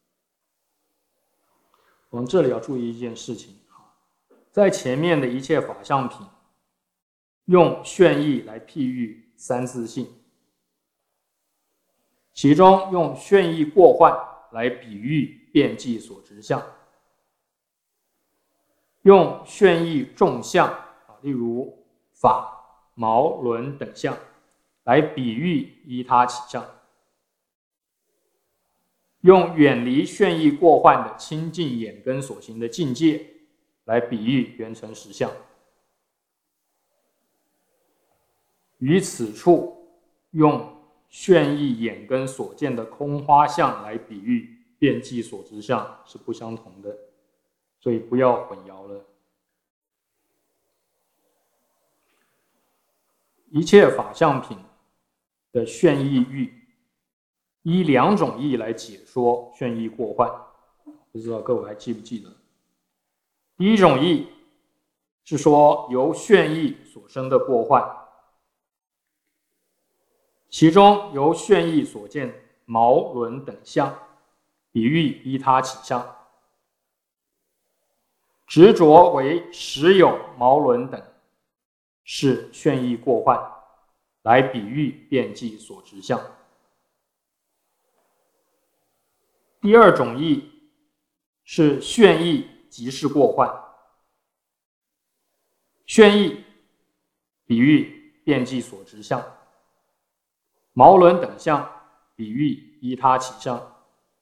S1: 我们这里要注意一件事情，在前面的一切法相品用炫义来譬喻三自性，其中用炫义过患来比喻遍计所执相，用炫义众相，例如法、毛、轮等相来比喻依他起相，用远离炫义过患的清净眼根所行的境界来比喻圆成实相。于此处用炫义眼根所见的空花相来比喻遍计所执相是不相同的，所以不要混淆了。一切法相品的炫义喻，依两种义来解说炫义过患，不知道各位还记不记得？第一种义是说由炫义所生的过患，其中由炫义所见毛、轮等相，比喻依他起相，执着为实有毛、轮等，是炫义过患，来比喻遍计所执相。第二种义是炫义即是过患，炫义比喻遍计所执相，毛、轮等相比喻依他起相，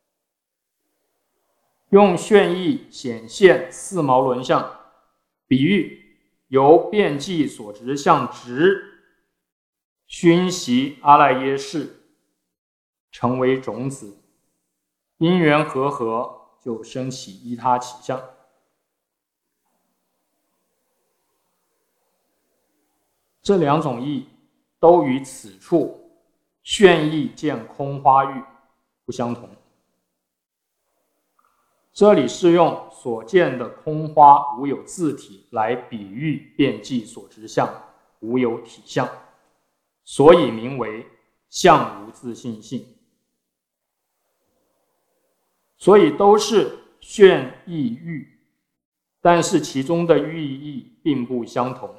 S1: 用炫义显现四毛轮相，比喻由遍计所执相执熏习阿赖耶识，成为种子，因缘和合就生起依他起相。这两种义都与此处炫义见空花喻不相同。这里是用所见的空花无有自体来比喻遍计所执相无有体相，所以名为相无自性性。所以都是炫义喻，但是其中的寓意并不相同。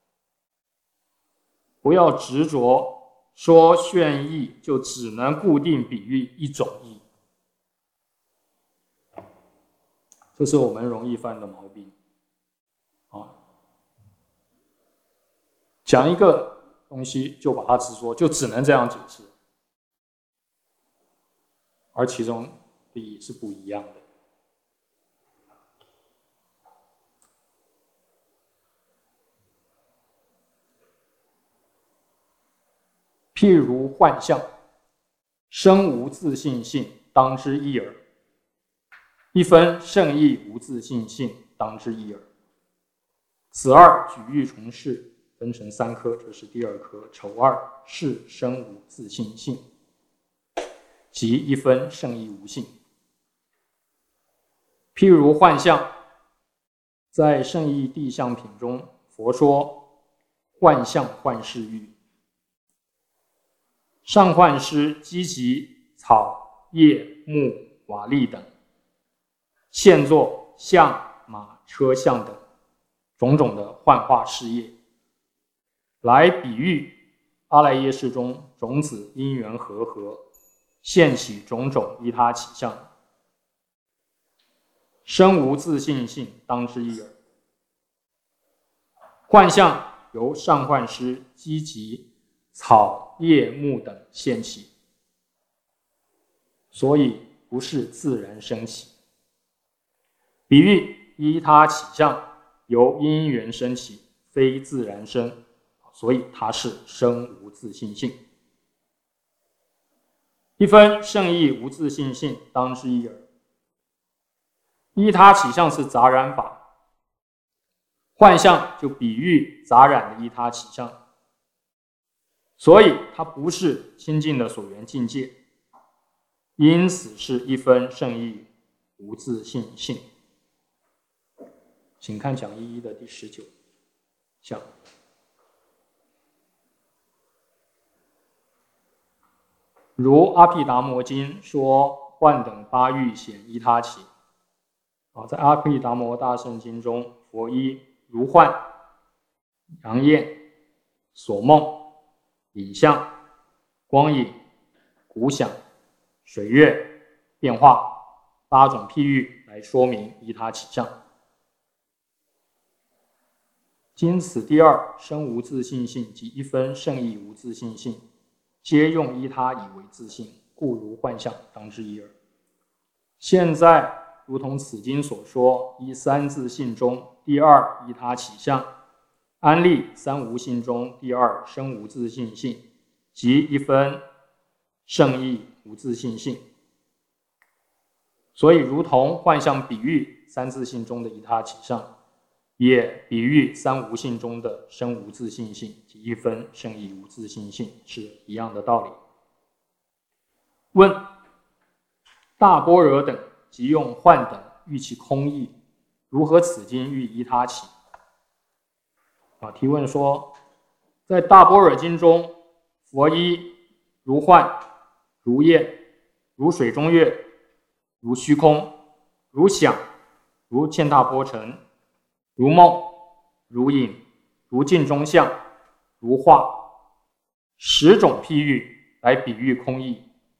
S1: 不要执着说炫义就只能固定比喻一种义，这是我们容易犯的毛病。讲一个东西就把它执着，就只能这样解释，而其中的意义是不一样的。譬如幻象，生无自性性，当知一耳。一分圣义无自性性，当知一耳。此二举喻从事，分成三科，这是第二科。丑二是生无自性性，即一分圣义无性。譬如幻象，在圣义谛相品中，佛说幻象幻事喻。上幻师积集草、叶、木、瓦砾等，现作象、马、车、象等种种的幻化事业，来比喻阿赖耶识中种子因缘和合，现起种种依他起相。生无自性性，当知一耳。幻象由上幻师积集草、叶、木等现起，所以不是自然生起。比喻依他起相，由因缘生起，非自然生，所以它是生无自性性。一分圣义无自性性，当知一耳。依他起相是杂染法，幻象就比喻杂染的依他起相，所以它不是清净的所缘境界，因此是一分圣义无自性性。请看讲义1的第19项。 如阿毗达摩经说幻等八欲显依他起。在阿毗达摩大圣经中，佛依如幻、阳焰、所梦、影像、光影、鼓响、水月、变化8种譬喻来说明依他起相。今此第二生无自性性及一分胜义无自性性，皆用依他以为自性，故如幻象，当知一耳。现在如同此经所说，依三自性中第二依他起相，安立三无性中第二生无自性性及一分胜义无自性性。所以如同幻象比喻三自性中的依他起相，也比喻三无性中的生无自性性及一分胜义无自性性是一样的道理。问：大般若等即用幻等喻其空义，如何此经喻依他起？提问说，在大般若经中，佛依如幻、如焰、如水中月、如虚空、如响、如犍大波尘、如梦、如影、如镜中相、如画10种譬喻来比喻空义。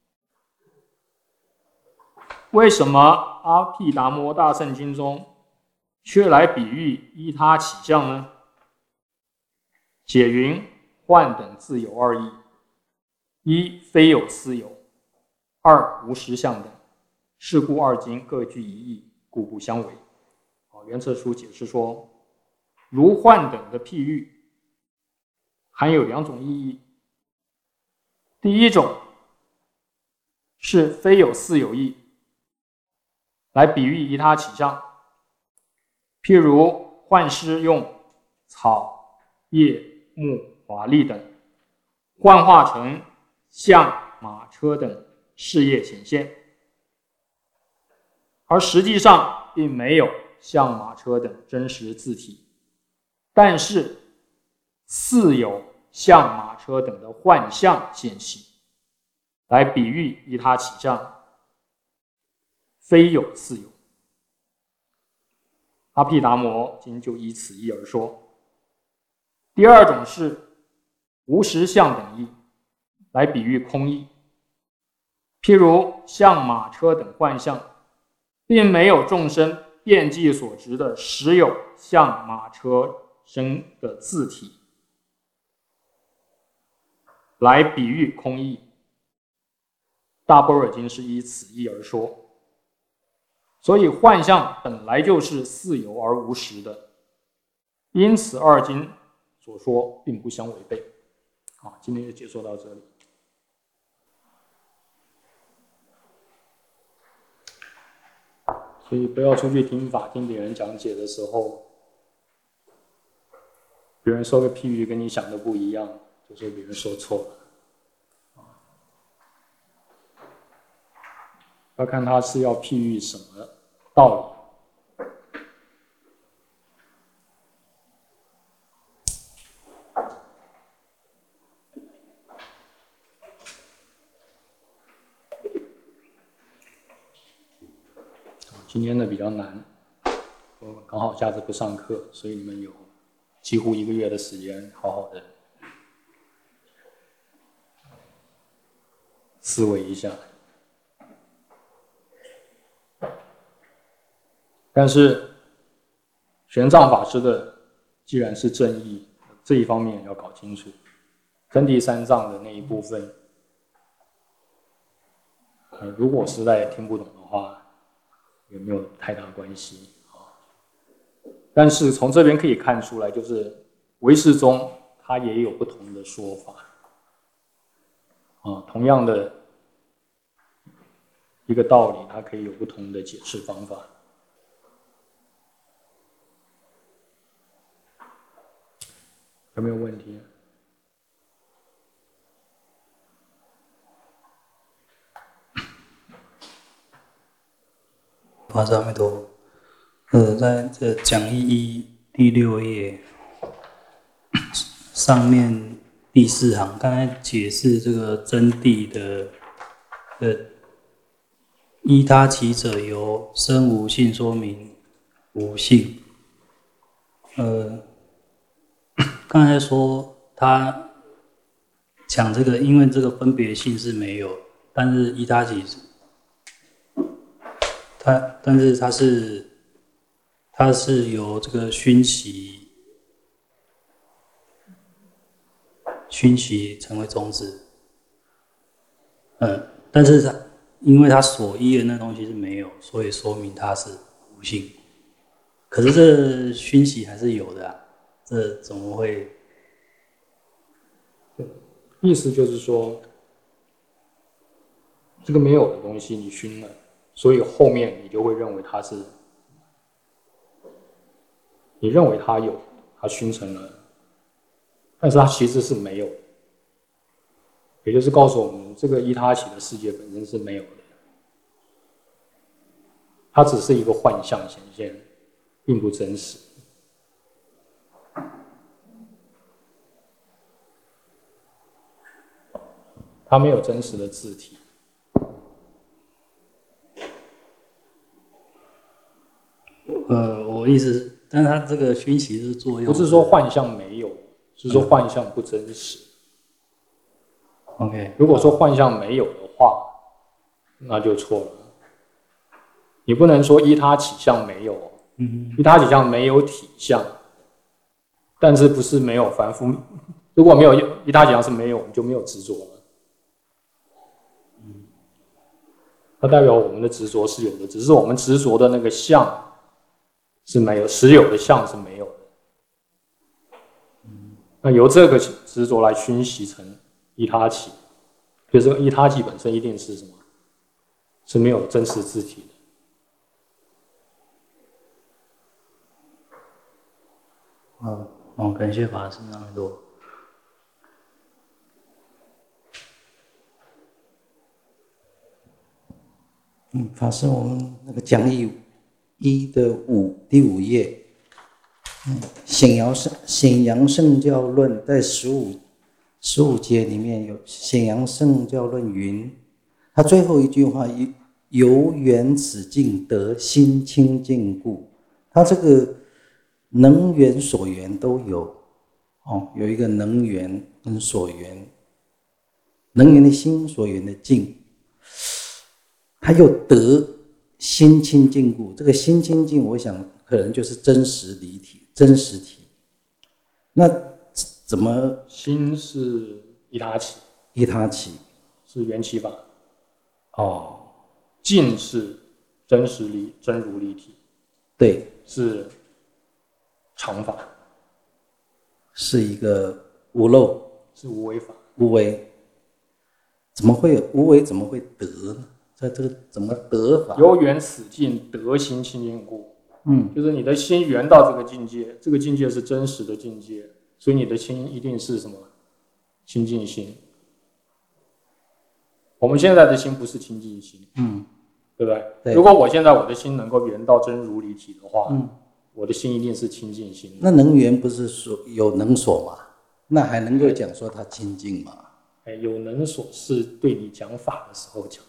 S1: 为什么阿毗达摩大圣经中却来比喻依他起相呢？解云：幻等自有2义：一非有似有，2无实相等。是故2经各具一义，故不相违。圆彻书解释说，如幻等的譬喻含有2种意义。第一种是非有似有义，来比喻依他起相。譬如幻师用草、叶、木、华丽等幻化成象、马、车等事业显现，而实际上并没有象、马、车等真实字体，但是似有象、马、车等的幻象现起，来比喻依他起相，非有似有。阿毗达摩经就依此义而说。第二种是无实相等义，来比喻空义。譬如象、马、车等幻象，并没有众生遍计所执的实有象、马、车身的字体，来比喻空义。大般若经是依此义而说。所以幻象本来就是似有而无实的，因此2经所说并不相违背。今天就解说到这里。所以不要出去听法，听别人讲解的时候，别人说个譬喻跟你想的不一样，就说别人说错了。要看他是要譬喻什么道理。今天的比较难，我刚好下次不上课，所以你们有几乎1个月的时间，好好的思维一下。但是玄奘法师的既然是正义，这一方面要搞清楚。真谛三藏的那一部分，如果实在听不懂的话，也没有太大关系。但是从这边可以看出来，就是唯识宗它也有不同的说法。同样的一个道理，它可以有不同的解释方法。有没有问题？
S2: 法师阿弥陀佛。在这讲义第6页上面第4行，刚才解释这个真谛的依他起者由生无性说明无性。刚才说他讲这个，因为这个分别性是没有，但是依他起，但是它是由这个熏习成为种子。但是因为它所依的那东西是没有，所以说明它是无性。可是这熏习还是有的啊，这怎么会？
S1: 意思就是说，这个没有的东西你熏了，所以后面你就会认为它是，你认为它有，它熏成了，但是它其实是没有的，也就是告诉我们，这个依他起的世界本身是没有的，它只是一个幻象显现，并不真实。它没有真实的自体。
S2: 我意思是，但是它这个熏习是作用，
S1: 不是说幻象没有，是说幻象不真实。
S2: OK，
S1: 如果说幻象没有的话，那就错了。你不能说依他起相没有，依他起相没有体相，但是不是没有凡夫？如果没有依他起相是没有，你就没有执着了。它代表我们的执着是有的，只是我们执着的那个相是没有，实有的相是没有的。那由这个执着来熏习成依他起，所以这个依他起本身一定是什么？是没有真实自体
S2: 的。感谢法师那么多。法师，我们那个讲义1的第5页，显扬圣教论在15节里面有显扬圣教论云，他最后一句话由缘此境得心清净故，他这个能缘所缘都有有一个能缘跟所缘，能缘的心，所缘的境。他又得心清净故，这个心清净，我想可能就是真实离体、真实体。那怎么？
S1: 心是依他起，
S2: 依他起
S1: 是缘起法。境是真实离、真如离体，
S2: 对，
S1: 是常法，
S2: 是一个无漏，
S1: 是无为法。
S2: 无为怎么会无为？怎么会得呢？在这个怎么得法？
S1: 由缘此境得心清净故。就是你的心缘到这个境界，这个境界是真实的境界，所以你的心一定是什么？清净心。我们现在的心不是清净心，对不对？
S2: 对。
S1: 如果我现在我的心能够缘到真如离体的话，我的心一定是清净心。
S2: 那能缘不是说有能所吗？那还能够讲说它清净吗？
S1: 有能所是对你讲法的时候讲。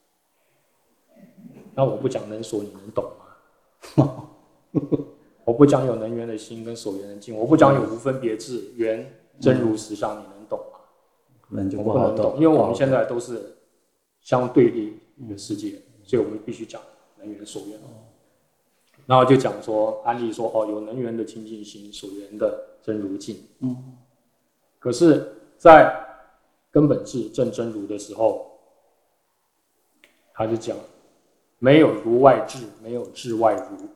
S1: 那我不讲能所，你能懂吗？我不讲有能缘的心跟所缘的境，我不讲有无分别智缘真如实相，你能懂吗？
S2: 我不能懂，
S1: 因为我们现在都是相对立的世界，所以我们必须讲能缘所缘。然后就讲说，安利说有能缘的清净心，所缘的真如境。可是，在根本智证真如的时候，他就讲。没有如外智，没有智外如，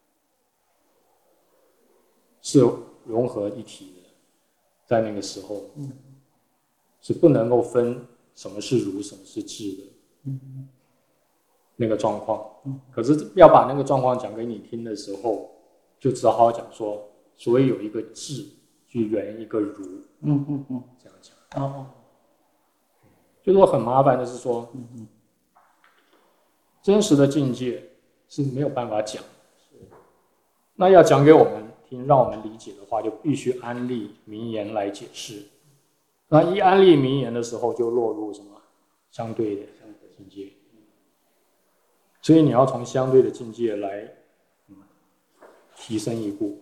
S1: 是融合一体的。在那个时候，是不能够分什么是如，什么是智的。那个状况，可是要把那个状况讲给你听的时候，就只好讲说，所以有一个智去圆一个如。这样讲。就是说很麻烦的是说。真实的境界是没有办法讲，那要讲给我们听，让我们理解的话，就必须安立名言来解释。那一安立名言的时候，就落入什么相对的境界。所以你要从相对的境界来提升一步。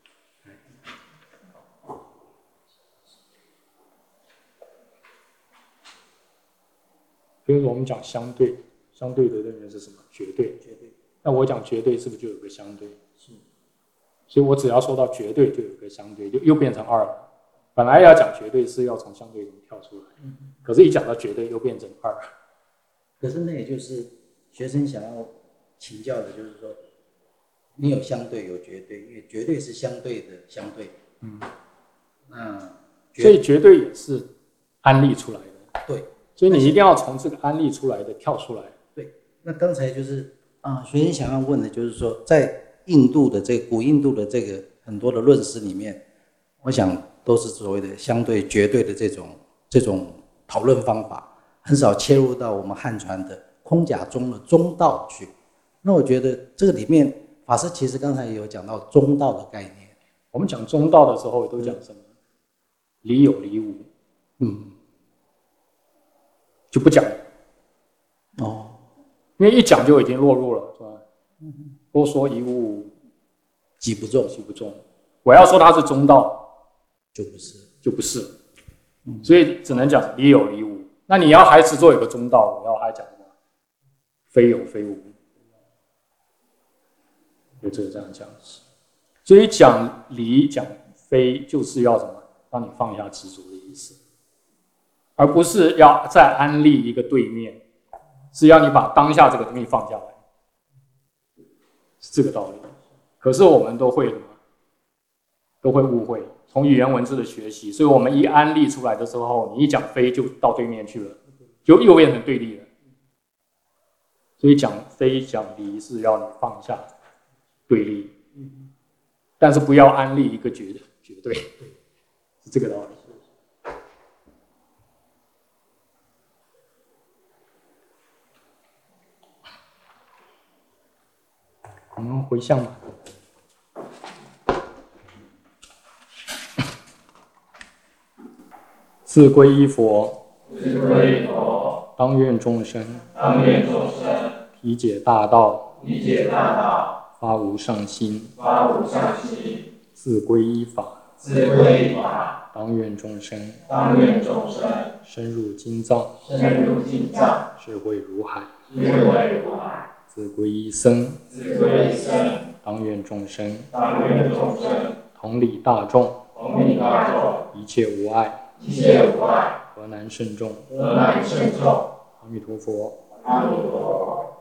S1: 比如说我们讲相对，相对的认为是什么？绝对。那我讲绝对是不是就有个相对？是。所以我只要说到绝对，就有个相对，就又变成2了。本来要讲绝对是要从相对中跳出来，可是一讲到绝对又变成2。
S2: 可是那也就是学生想要请教的，就是说，你有相对有绝对，因为绝对是相对的相对。那
S1: 所以绝对也是安立出来的。
S2: 对。
S1: 所以你一定要从这个安立出来的跳出来。
S2: 对。那刚才就是学生想要问的就是说，在印度的古印度的这个很多的论诗里面，我想都是所谓的相对绝对的这种讨论方法，很少切入到我们汉传的空假中的中道去。那我觉得这个里面，法师其实刚才也有讲到中道的概念。
S1: 我们讲中道的时候都讲什么？理有理无。就不讲了。因为一讲就已经落入了，是吧？多说一物，
S2: 即不中，
S1: 即不中。我要说它是中道，
S2: 就不是。
S1: 所以只能讲理有理无。那你要还执着有个中道，我要还讲什么？非有非无。就这样讲。所以讲理讲非，就是要什么？让你放下执着的意思，而不是要再安立一个对面，是要你把当下这个东西放下来，是这个道理。可是我们都会误会，从语言文字的学习，所以我们一安立出来的时候，你一讲非就到对面去了，就又变成对立了。所以讲非讲离是要你放下对立，但是不要安立一个绝对，是这个道理。我们回向吧。自归依佛，当愿众生体解大道，发无上心，自归依法，当愿众生深入经藏，智慧如海，自归依僧，当愿众生同理大众，一切无碍，河南慎重。阿弥陀佛。